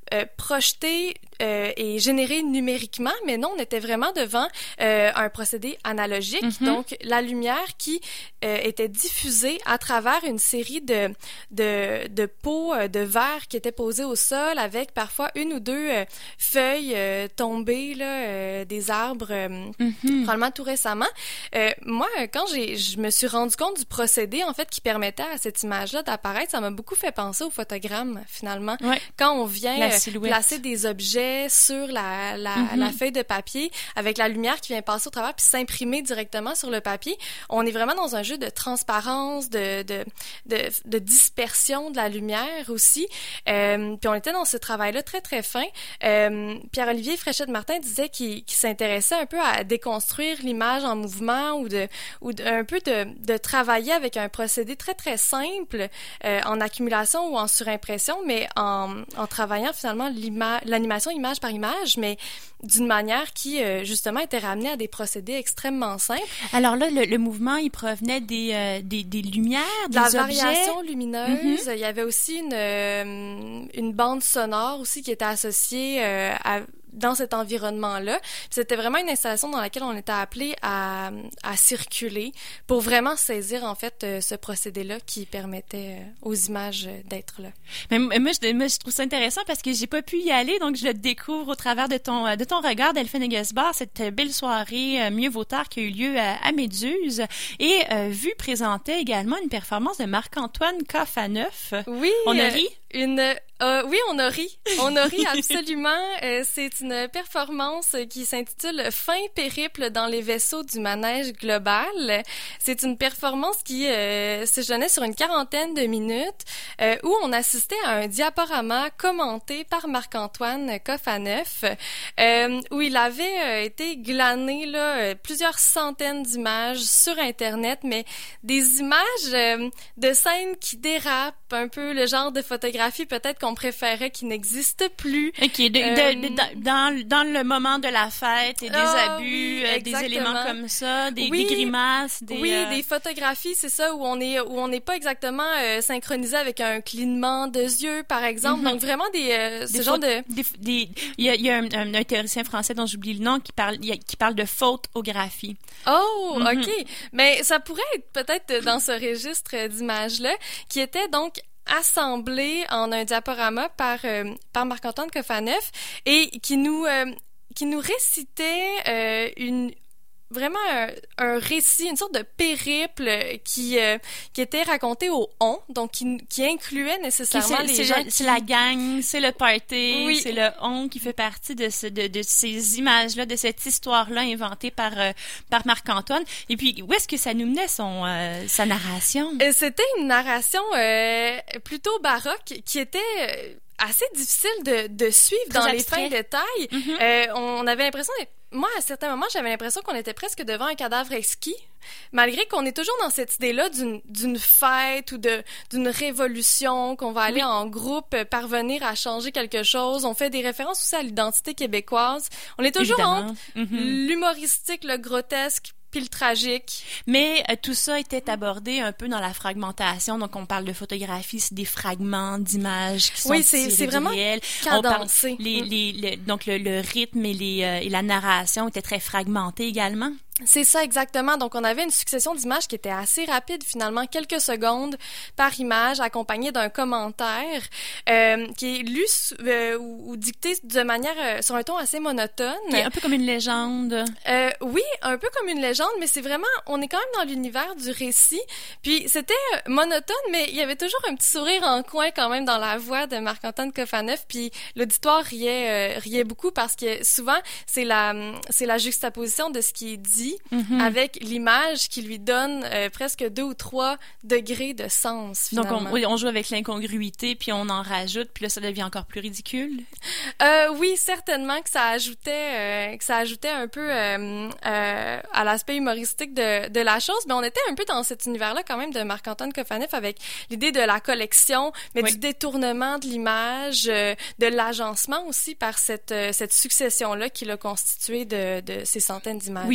euh, projeté euh, et généré numériquement, mais non, on était vraiment devant euh, un procédé analogique, mm-hmm. donc la lumière qui euh, était diffusée à travers une série de, de, de pots euh, de verre qui étaient posés au sol avec parfois une ou deux euh, feuilles euh, tombées, là, euh, des arbres, euh, mm-hmm. probablement tout récemment. Euh, moi, quand j'ai, je me suis rendu compte du procédé, en fait, qui permettait à cette image-là d'apparaître, ça m'a beaucoup fait penser au photogramme, finalement. Ouais. Quand on vient euh, placer des objets sur la, la, mm-hmm. la feuille de papier avec la lumière qui vient passer au travers puis s'imprimer directement sur le papier, on est vraiment dans un jeu de transparence, de, de, de, de dispersion de la lumière aussi. Euh, puis on était dans ce travail-là très, très fin. Euh, Pierre-Olivier Fréchette-Martin disait qu'il, qu'il s'intéressait un peu à déconstruire l'image en mouvement ou de ou de, un peu de, de travailler avec un procédé très, très simple euh, en accumulation ou en surimpression, mais en, en travaillant finalement l'ima- l'animation image par image, mais d'une manière qui, euh, justement, était ramenée à des procédés extrêmement simples. Alors là, le, le mouvement, il provenait des, euh, des, des lumières, des la objets? La variation lumineuse. Mm-hmm. Il y avait aussi une, euh, une bande sonore aussi qui était associée euh, à dans cet environnement-là. Puis c'était vraiment une installation dans laquelle on était appelé à, à circuler pour vraiment saisir, en fait, euh, ce procédé-là qui permettait euh, aux images euh, d'être là. Mais moi je, moi, je trouve ça intéressant parce que j'ai pas pu y aller, donc je le découvre au travers de ton, de ton regard, Delphine Eggesbar, cette belle soirée euh, Mieux vaut tard qui a eu lieu à, à Méduse. Et euh, Vue présentait également une performance de Marc-Antoine Coffaneuf. Oui! On a euh, ri? Une, euh, oui, on a ri. On a ri absolument. Euh, c'est une performance qui s'intitule « Fin périple dans les vaisseaux du manège global ». C'est une performance qui euh, s'échelonnait sur une quarantaine de minutes euh, où on assistait à un diaporama commenté par Marc-Antoine Coffaneuf euh, où il avait euh, été glané là, plusieurs centaines d'images sur Internet, mais des images euh, de scènes qui dérapent, un peu le genre de photographie peut-être qu'on préférait qui n'existe plus. OK, de, euh, de, de, dans, dans le moment de la fête et des ah, abus, oui, euh, des éléments comme ça, des, oui, des grimaces, des... Oui, euh... des photographies, c'est ça, où on est où on n'est pas exactement euh, synchronisé avec un clignement de yeux, par exemple. Mm-hmm. Donc, vraiment des... Euh, ce des genre fautes, de... Des, des, il y a, il y a un, un, un théoricien français dont j'oublie le nom qui parle, qui parle de photographie. Oh, mm-hmm. OK. Mais ça pourrait être peut-être dans ce registre d'images-là, qui était donc assemblé en un diaporama par euh, par Marc-Antoine Coffaneuf et qui nous euh, qui nous récitait euh, une vraiment un, un récit, une sorte de périple qui euh, qui était raconté au on, donc qui, qui incluait nécessairement c'est, les c'est gens. Le, qui... C'est la gang, c'est le party, oui. c'est le on qui fait partie de ce de, de ces images-là, de cette histoire-là inventée par euh, par Marc-Antoine. Et puis où est-ce que ça nous menait son euh, sa narration? Euh, c'était une narration euh, plutôt baroque qui était euh, assez difficile de de suivre Très dans abstrait. Les fins détails. Mm-hmm. Euh, on avait l'impression d'être Moi, à certains moments, j'avais l'impression qu'on était presque devant un cadavre exquis, malgré qu'on est toujours dans cette idée-là d'une, d'une fête ou de, d'une révolution, qu'on va aller oui. en groupe parvenir à changer quelque chose. On fait des références aussi à l'identité québécoise. On est toujours Évidemment. entre mm-hmm. l'humoristique, le grotesque, puis le tragique. Mais euh, tout ça était abordé un peu dans la fragmentation. Donc, on parle de photographie, c'est des fragments d'images qui sont oui, c'est, c'est vraiment réels. cadencé. On parle, les, les, les, donc, le, le rythme et, les, euh, et la narration étaient très fragmentés également. C'est ça, exactement. Donc, on avait une succession d'images qui était assez rapide, finalement, quelques secondes par image, accompagnée d'un commentaire euh, qui est lu euh, ou, ou dicté de manière, euh, sur un ton assez monotone. Qui est un peu comme une légende. Euh, oui, un peu comme une légende, mais c'est vraiment, on est quand même dans l'univers du récit. Puis, c'était monotone, mais il y avait toujours un petit sourire en coin quand même dans la voix de Marc-Antoine Coffaneuf. Puis, l'auditoire riait, euh, riait beaucoup parce que souvent, c'est la, c'est la juxtaposition de ce qui est dit Mm-hmm. avec l'image qui lui donne euh, presque deux ou trois degrés de sens, finalement. Donc, on, oui, on joue avec l'incongruité, puis on en rajoute, puis là, ça devient encore plus ridicule? Euh, oui, certainement que ça ajoutait, euh, que ça ajoutait un peu euh, euh, à l'aspect humoristique de, de la chose, mais on était un peu dans cet univers-là quand même de Marc-Antoine Coffaneuf avec l'idée de la collection, mais oui. du détournement de l'image, euh, de l'agencement aussi par cette, euh, cette succession-là qui l'a constitué de, de ces centaines d'images. Oui, et d'une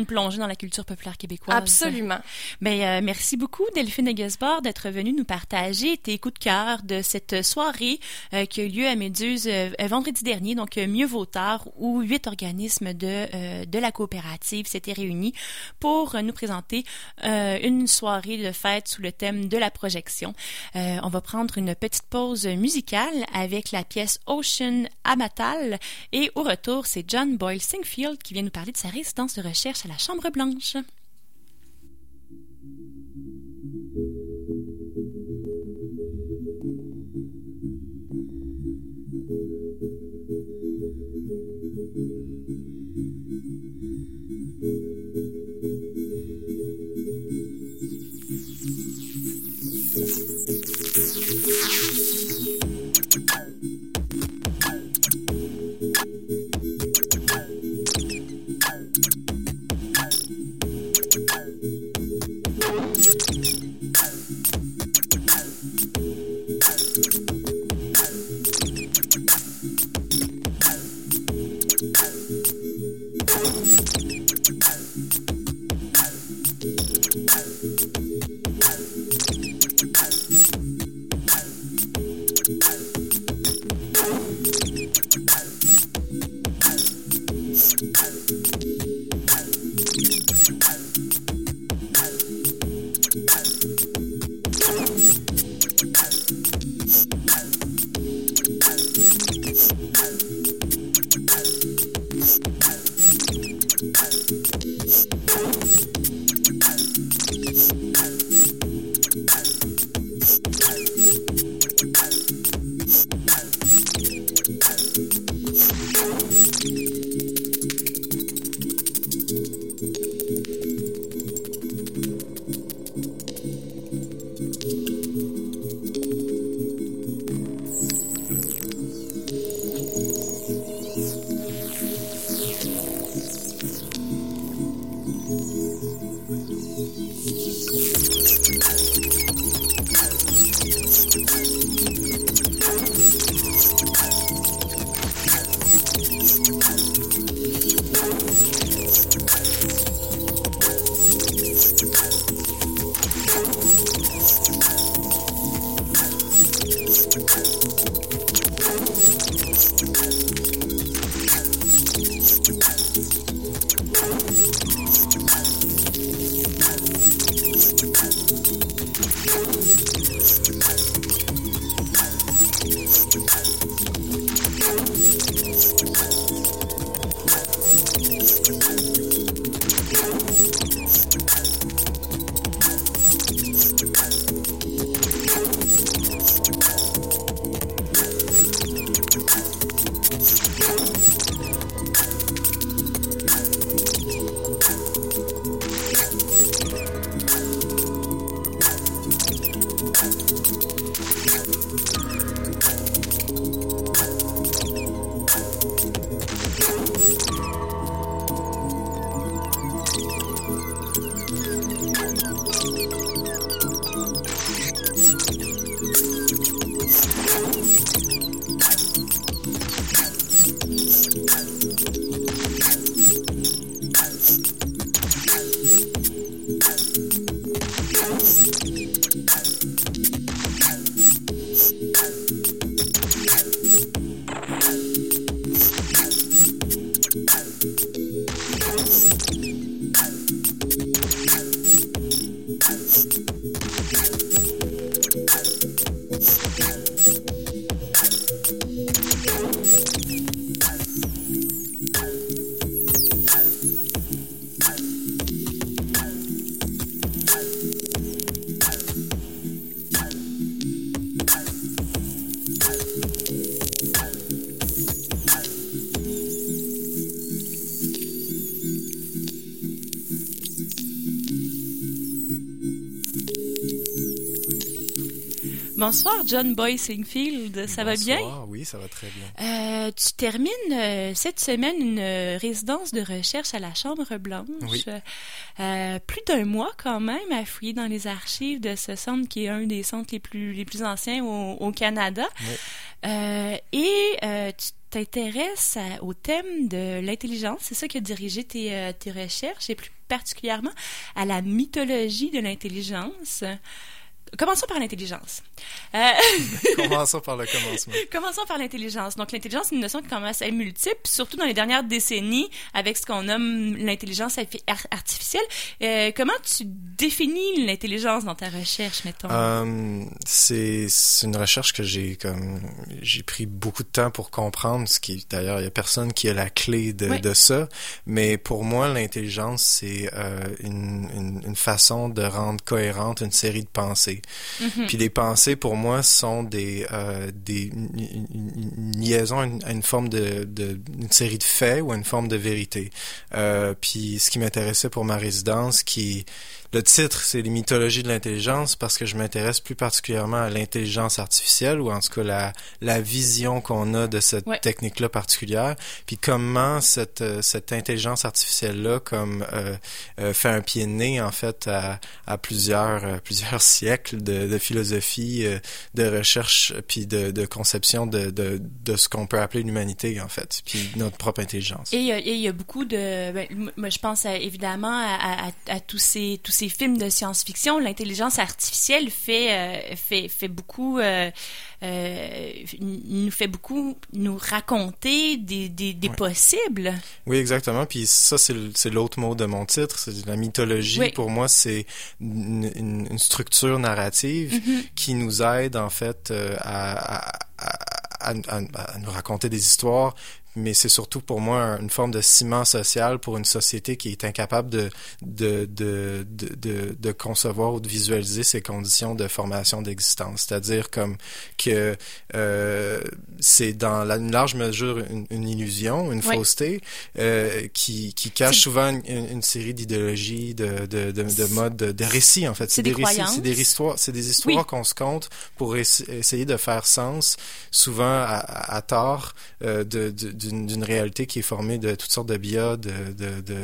une plongée dans la culture populaire québécoise. Absolument. Ben, euh, merci beaucoup, Delphine Eggesbord, d'être venue nous partager tes coups de cœur de cette soirée euh, qui a eu lieu à Méduse euh, vendredi dernier, donc euh, Mieux vaut tard, où huit organismes de, euh, de la coopérative s'étaient réunis pour euh, nous présenter euh, une soirée de fête sous le thème de la projection. Euh, on va prendre une petite pause musicale avec la pièce Ocean Amatal et au retour, c'est John Boyle Singfield qui vient nous parler de sa résidence de recherche à la Chambre-Blanche. Bonsoir, John Boyle Singfield. Ça Bonsoir, va bien? Oui, ça va très bien. Euh, tu termines euh, cette semaine une euh, résidence de recherche à la Chambre-Blanche. Oui. Euh, plus d'un mois quand même à fouiller dans les archives de ce centre qui est un des centres les plus les plus anciens au, au Canada. Oui. Euh, et euh, tu t'intéresses à- au thème de l'intelligence. C'est ça qui a dirigé tes, euh, tes recherches, et plus particulièrement à la mythologie de l'intelligence. Commençons par l'intelligence. Euh... Commençons par le commencement. Commençons par l'intelligence. Donc, l'intelligence, c'est une notion qui commence à être multiple, surtout dans les dernières décennies, avec ce qu'on nomme l'intelligence artificielle. Euh, comment tu définis l'intelligence dans ta recherche, mettons? Euh, c'est, c'est une recherche que j'ai comme j'ai pris beaucoup de temps pour comprendre, ce qui d'ailleurs il y a personne qui a la clé de, oui. de ça. Mais pour moi, l'intelligence, c'est euh, une, une, une façon de rendre cohérente une série de pensées. Mm-hmm. Puis les pensées, pour moi, sont des, euh, des une, une, une liaison à une, à une forme de, de une série de faits ou à une forme de vérité. Euh, puis ce qui m'intéressait pour ma résidence, qui le titre, c'est les mythologies de l'intelligence, parce que je m'intéresse plus particulièrement à l'intelligence artificielle, ou en tout cas la, la vision qu'on a de cette ouais. technique-là particulière, puis comment cette, cette intelligence artificielle-là comme euh, euh, fait un pied de nez, en fait, à, à plusieurs, euh, plusieurs siècles de, de philosophie, euh, de recherche, puis de, de conception de, de, de ce qu'on peut appeler l'humanité, en fait, puis notre propre intelligence. Et il y, y a beaucoup de... Ben, moi, je pense à, évidemment à, à, à tous ces, tous ces ces films de science-fiction, l'intelligence artificielle fait euh, fait fait beaucoup euh, euh, nous fait beaucoup nous raconter des des, des oui. possibles. Oui, exactement. Puis ça, c'est c'est l'autre mot de mon titre, c'est la mythologie. Oui. Pour moi, c'est une, une, une structure narrative mm-hmm. qui nous aide en fait euh, à, à, à, à, à nous raconter des histoires. Mais c'est surtout pour moi une forme de ciment social pour une société qui est incapable de de de de de, de concevoir ou de visualiser ses conditions de formation d'existence. C'est-à-dire comme que euh, c'est dans la, une large mesure une, une illusion, une oui. fausseté euh, qui qui cache c'est... souvent une, une série d'idéologies, de de de, de modes, de, de récits en fait. C'est, c'est des, des récits, c'est des histoires, c'est des histoires oui. qu'on se conte pour essa- essayer de faire sens, souvent à, à, à tort, euh, de, de D'une, d'une réalité qui est formée de toutes sortes de biais, de, de, de,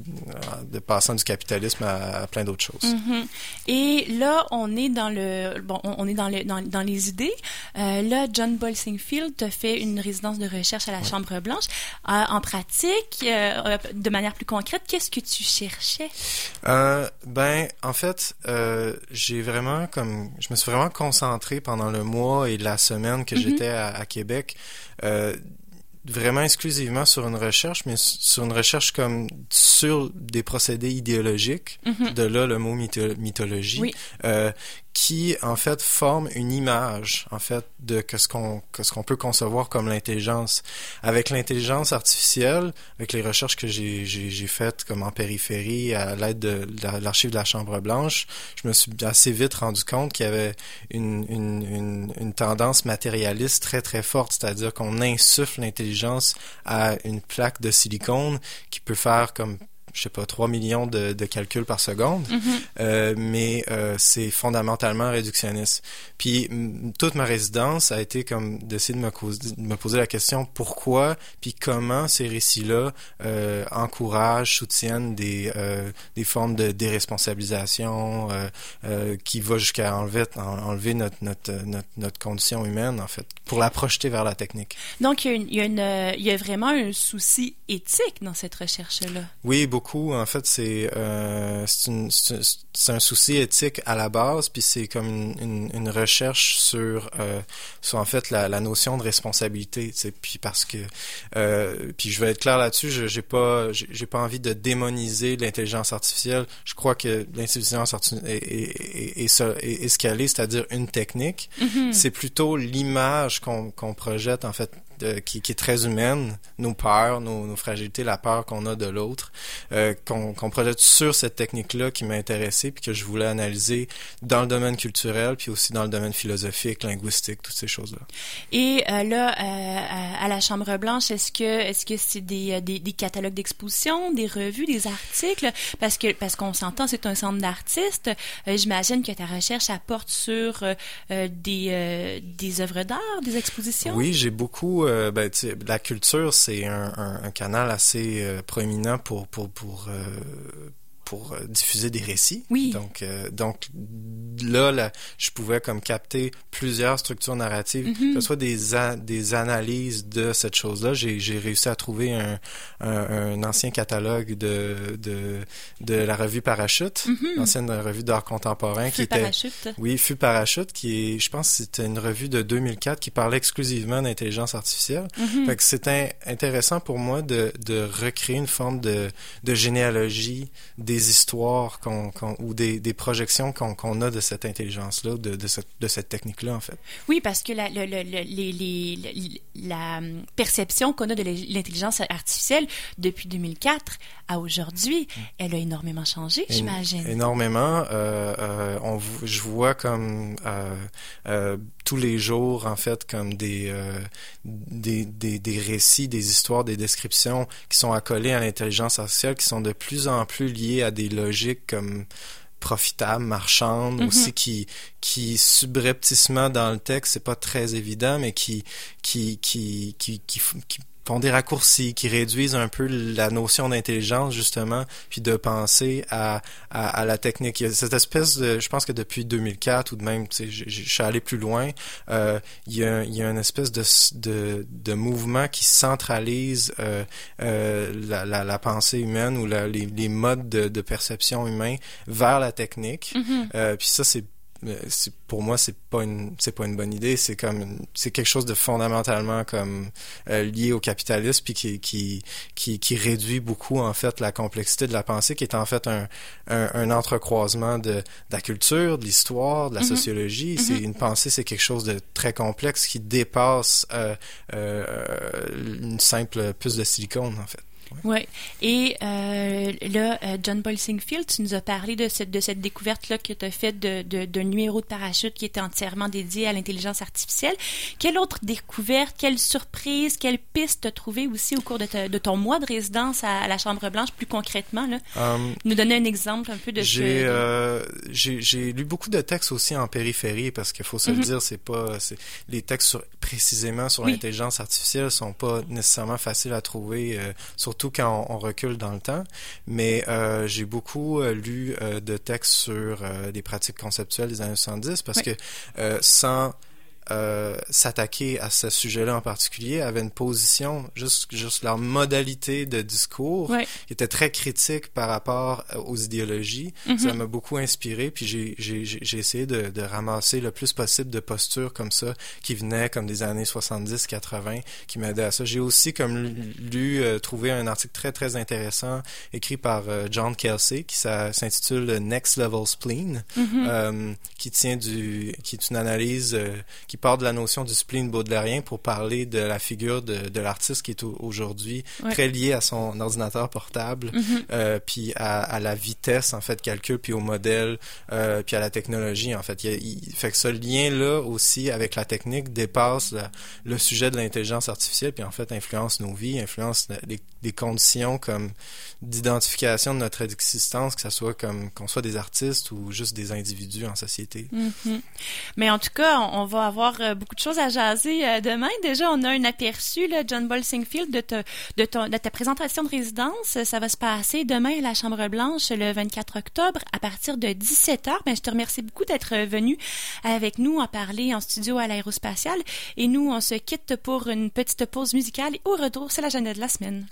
de passant du capitalisme à, à plein d'autres choses. Mm-hmm. Et là, on est dans le, bon, on est dans le, dans, dans les idées. Euh, là, John Boyle-Singfield a fait une résidence de recherche à la ouais. Chambre Blanche. Euh, en pratique, euh, de manière plus concrète, qu'est-ce que tu cherchais? Euh, ben, en fait, euh, j'ai vraiment comme, je me suis vraiment concentré pendant le mois et la semaine que mm-hmm. j'étais à, à Québec. Euh, vraiment exclusivement sur une recherche, mais sur une recherche comme sur des procédés idéologiques, mm-hmm. de là le mot mytho- mythologie, oui. euh, qui en fait forme une image en fait de que ce qu'on que ce qu'on peut concevoir comme l'intelligence. Avec l'intelligence artificielle, avec les recherches que j'ai j'ai j'ai faites comme en périphérie à l'aide de, de l'archive de la Chambre Blanche, je me suis assez vite rendu compte qu'il y avait une une une, une tendance matérialiste très très forte, c'est-à-dire qu'on insuffle l'intelligence à une plaque de silicone qui peut faire comme je sais pas, trois millions de, de calculs par seconde, mm-hmm. euh, mais euh, c'est fondamentalement réductionniste. Puis m- toute ma résidence a été comme d'essayer de me, cause, de me poser la question pourquoi, puis comment ces récits-là euh, encouragent, soutiennent des, euh, des formes de déresponsabilisation euh, euh, qui va jusqu'à enlever, en, enlever notre, notre, notre, notre condition humaine, en fait, pour la projeter vers la technique. Donc, il y a, une, il y a, une, il y a vraiment un souci éthique dans cette recherche-là. Oui, beaucoup. En fait, c'est, euh, c'est, une, c'est, c'est un souci éthique à la base, puis c'est comme une, une, une recherche sur, euh, sur en fait la, la notion de responsabilité. Tu sais, puis parce que, euh, puis je vais être clair là-dessus, je, j'ai pas, j'ai, j'ai pas envie de démoniser l'intelligence artificielle. Je crois que l'intelligence artificielle est, est, est, est, est escalée, c'est-à-dire une technique. Mm-hmm. C'est plutôt l'image qu'on, qu'on projette en fait. De, qui, qui est très humaine, nos peurs, nos, nos fragilités, la peur qu'on a de l'autre, euh, qu'on, qu'on projette sur cette technique-là qui m'a intéressé puis que je voulais analyser dans le domaine culturel puis aussi dans le domaine philosophique, linguistique, toutes ces choses-là. Et euh, là, euh, à la Chambre Blanche, est-ce que est-ce que c'est des, des, des catalogues d'exposition, des revues, des articles? Parce que parce qu'on s'entend, c'est un centre d'artistes. Euh, j'imagine que ta recherche apporte sur euh, des, euh, des œuvres d'art, des expositions? Oui, j'ai beaucoup... Euh, ben, la culture, c'est un, un, un canal assez euh, proéminent pour pour pour euh, pour diffuser des récits. Oui. Donc, euh, donc là, là, je pouvais comme capter plusieurs structures narratives, mm-hmm. que ce soit des, a- des analyses de cette chose-là. J'ai, j'ai réussi à trouver un, un, un ancien catalogue de, de, de la revue Parachute, mm-hmm. l'ancienne revue d'art contemporain. Feu qui était, Parachute. Oui, Feu Parachute, qui est, je pense que c'était une revue de deux mille quatre qui parlait exclusivement d'intelligence artificielle. Mm-hmm. Fait que c'était intéressant pour moi de, de recréer une forme de, de généalogie des histoires qu'on, qu'on, ou des, des projections qu'on, qu'on a de cette intelligence-là, de, de, cette, de cette technique-là, en fait. Oui, parce que la, le, le, le, les, les, la perception qu'on a de l'intelligence artificielle depuis deux mille quatre à aujourd'hui, mm. elle a énormément changé, é- j'imagine. Énormément. Euh, euh, on, je vois comme euh, euh, tous les jours, en fait, comme des, euh, des, des, des récits, des histoires, des descriptions qui sont accolées à l'intelligence artificielle, qui sont de plus en plus liées à des logiques comme profitables, marchandes, mm-hmm. aussi qui qui subrepticement dans le texte, c'est pas très évident, mais qui qui qui qui qui, qui font des raccourcis, qui réduisent un peu la notion d'intelligence, justement, puis de penser à, à, à la technique. Il y a cette espèce de, je pense que depuis deux mille quatre, ou de même, tu sais, je, je suis allé plus loin, euh, il y a, il y a une espèce de, de, de mouvement qui centralise euh, euh, la, la, la pensée humaine ou la, les, les modes de, de perception humains vers la technique. Mm-hmm. Euh, puis ça, c'est C'est, pour moi, c'est pas une, c'est pas une bonne idée. C'est comme, une, c'est quelque chose de fondamentalement comme euh, lié au capitalisme, puis qui, qui, qui, qui réduit beaucoup en fait la complexité de la pensée, qui est en fait un, un, un entrecroisement de, de la culture, de l'histoire, de la mm-hmm. sociologie. Mm-hmm. C'est une pensée, c'est quelque chose de très complexe qui dépasse euh, euh, une simple puce de silicone en fait. Oui. Ouais. Et euh, là, euh, John Boyle Singfield, tu nous as parlé de cette, de cette découverte-là que tu as faite de, de, d'un numéro de Parachute qui était entièrement dédié à l'intelligence artificielle. Quelle autre découverte, quelle surprise, quelle piste t'as trouvé aussi au cours de, ta, de ton mois de résidence à, à la Chambre-Blanche, plus concrètement, là? Um, nous donner un exemple un peu de j'ai, ce... Euh, j'ai, j'ai lu beaucoup de textes aussi en périphérie, parce qu'il faut se mm-hmm. le dire, c'est pas... C'est, les textes sur, précisément sur oui. l'intelligence artificielle sont pas nécessairement faciles à trouver, euh, surtout quand on, on recule dans le temps, mais euh, j'ai beaucoup euh, lu euh, de textes sur euh, des pratiques conceptuelles des années soixante-dix, parce oui. que euh, sans euh, s'attaquer à ce sujet-là en particulier, avait une position, juste, juste leur modalité de discours, oui. qui était très critique par rapport aux idéologies. Mm-hmm. Ça m'a beaucoup inspiré, puis j'ai, j'ai, j'ai essayé de, de ramasser le plus possible de postures comme ça, qui venaient comme des années soixante-dix quatre-vingts, qui m'aidaient à ça. J'ai aussi comme lu, euh, trouvé un article très, très intéressant, écrit par euh, John Kelsey, qui ça, s'intitule « Next Level Spleen mm-hmm. », euh, qui tient du, qui est une analyse euh, qui part de la notion du spleen baudelairien pour parler de la figure de, de l'artiste qui est aujourd'hui ouais. très lié à son ordinateur portable, mm-hmm. euh, puis à, à la vitesse en fait de calcul, puis au modèle, euh, puis à la technologie en fait. Il, il fait que ce lien-là aussi avec la technique dépasse la, le sujet de l'intelligence artificielle, puis en fait influence nos vies, influence les, les conditions comme d'identification de notre existence, que ça soit comme qu'on soit des artistes ou juste des individus en société. Mm-hmm. Mais en tout cas, on, on va avoir beaucoup de choses à jaser euh, demain. Déjà, on a un aperçu, là, John Boyle Singfield, de, te, de, ton, de ta présentation de résidence. Ça va se passer demain à la Chambre-Blanche, le vingt-quatre octobre, à partir de dix-sept heures. Ben, je te remercie beaucoup d'être venu avec nous en parler en studio à l'Aérospatiale. Et nous, on se quitte pour une petite pause musicale. Et au retour, c'est l'agenda de la semaine.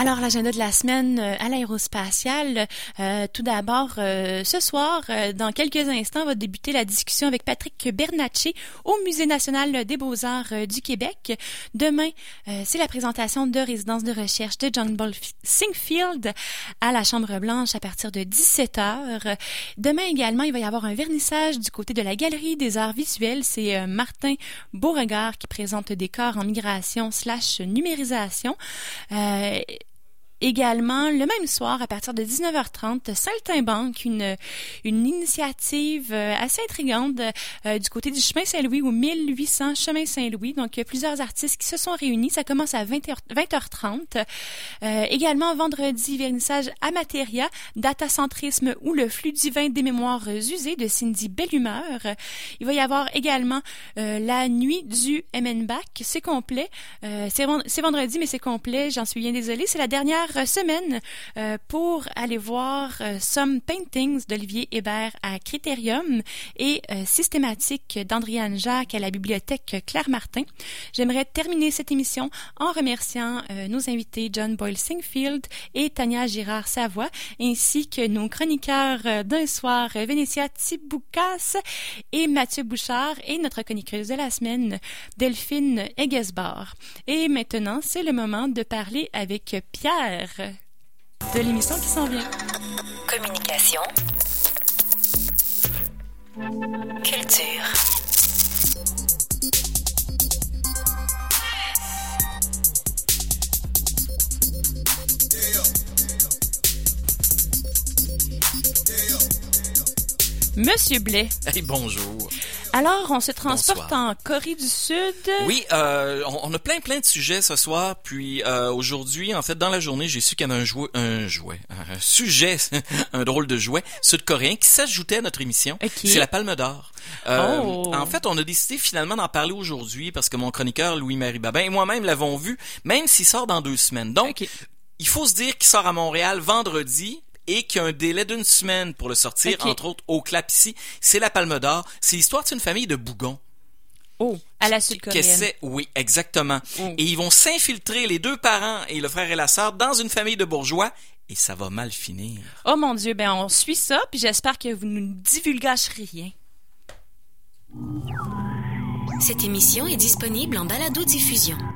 Alors, l'agenda de la semaine euh, à l'aérospatiale. Euh, tout d'abord, euh, ce soir, euh, dans quelques instants, va débuter la discussion avec Patrick Bernatchez au Musée national des beaux-arts euh, du Québec. Demain, euh, c'est la présentation de résidence de recherche de John Boyle Singfield à la Chambre-Blanche à partir de dix-sept heures. Demain également, il va y avoir un vernissage du côté de la Galerie des arts visuels. C'est euh, Martin Beauregard qui présente Décors en migration slash numérisation. Euh, Également, le même soir, à partir de dix-neuf heures trente, Saltimbanque, une, une initiative assez intrigante euh, du côté du chemin Saint-Louis, au mille huit cents chemin Saint-Louis. Donc, il y a plusieurs artistes qui se sont réunis. Ça commence à vingt heures trente. Euh, également, vendredi, vernissage Amateria, datacentrisme ou le flux divin des mémoires usées de Cindy Bellumeur. Il va y avoir également euh, la nuit du M N B A C. C'est complet. Euh, c'est, c'est vendredi, mais c'est complet. J'en suis bien désolée. C'est la dernière semaine euh, pour aller voir euh, Some Paintings d'Olivier Hébert à Critérium et euh, Systématique d'Andréane Jacques à la bibliothèque Claire-Martin. J'aimerais terminer cette émission en remerciant euh, nos invités John Boyle Singfield et Tania Girard-Savoie, ainsi que nos chroniqueurs euh, d'un soir, Vénétia Thiboucas et Mathieu Bouchard, et notre chroniqueuse de la semaine, Delphine Eggesbar. Et maintenant, c'est le moment de parler avec Pierre de l'émission qui s'en vient. Communication. Culture. Monsieur Blais. Hey, bonjour. Alors, on se transporte Bonsoir. en Corée du Sud. Oui, euh, on, on a plein plein de sujets ce soir. Puis euh, aujourd'hui, en fait, dans la journée, j'ai su qu'il y avait un jouet, un jouet, un sujet, un drôle de jouet sud-coréen qui s'ajoutait à notre émission. Okay. C'est la Palme d'Or. Euh, oh. En fait, on a décidé finalement d'en parler aujourd'hui parce que mon chroniqueur Louis-Marie Babin et moi-même l'avons vu, même s'il sort dans deux semaines. Donc, okay. Il faut se dire qu'il sort à Montréal vendredi. Et qu'il y a un délai d'une semaine pour le sortir, okay. Entre autres, au Clap-Ici. C'est la Palme d'Or. C'est l'histoire d'une famille de bougons. Oh, à la sud-coréenne. Oui, exactement. Oh. Et ils vont s'infiltrer, les deux parents et le frère et la sœur, dans une famille de bourgeois. Et ça va mal finir. Oh mon Dieu, ben on suit ça, puis j'espère que vous ne divulgacherez rien. Cette émission est disponible en balado-diffusion.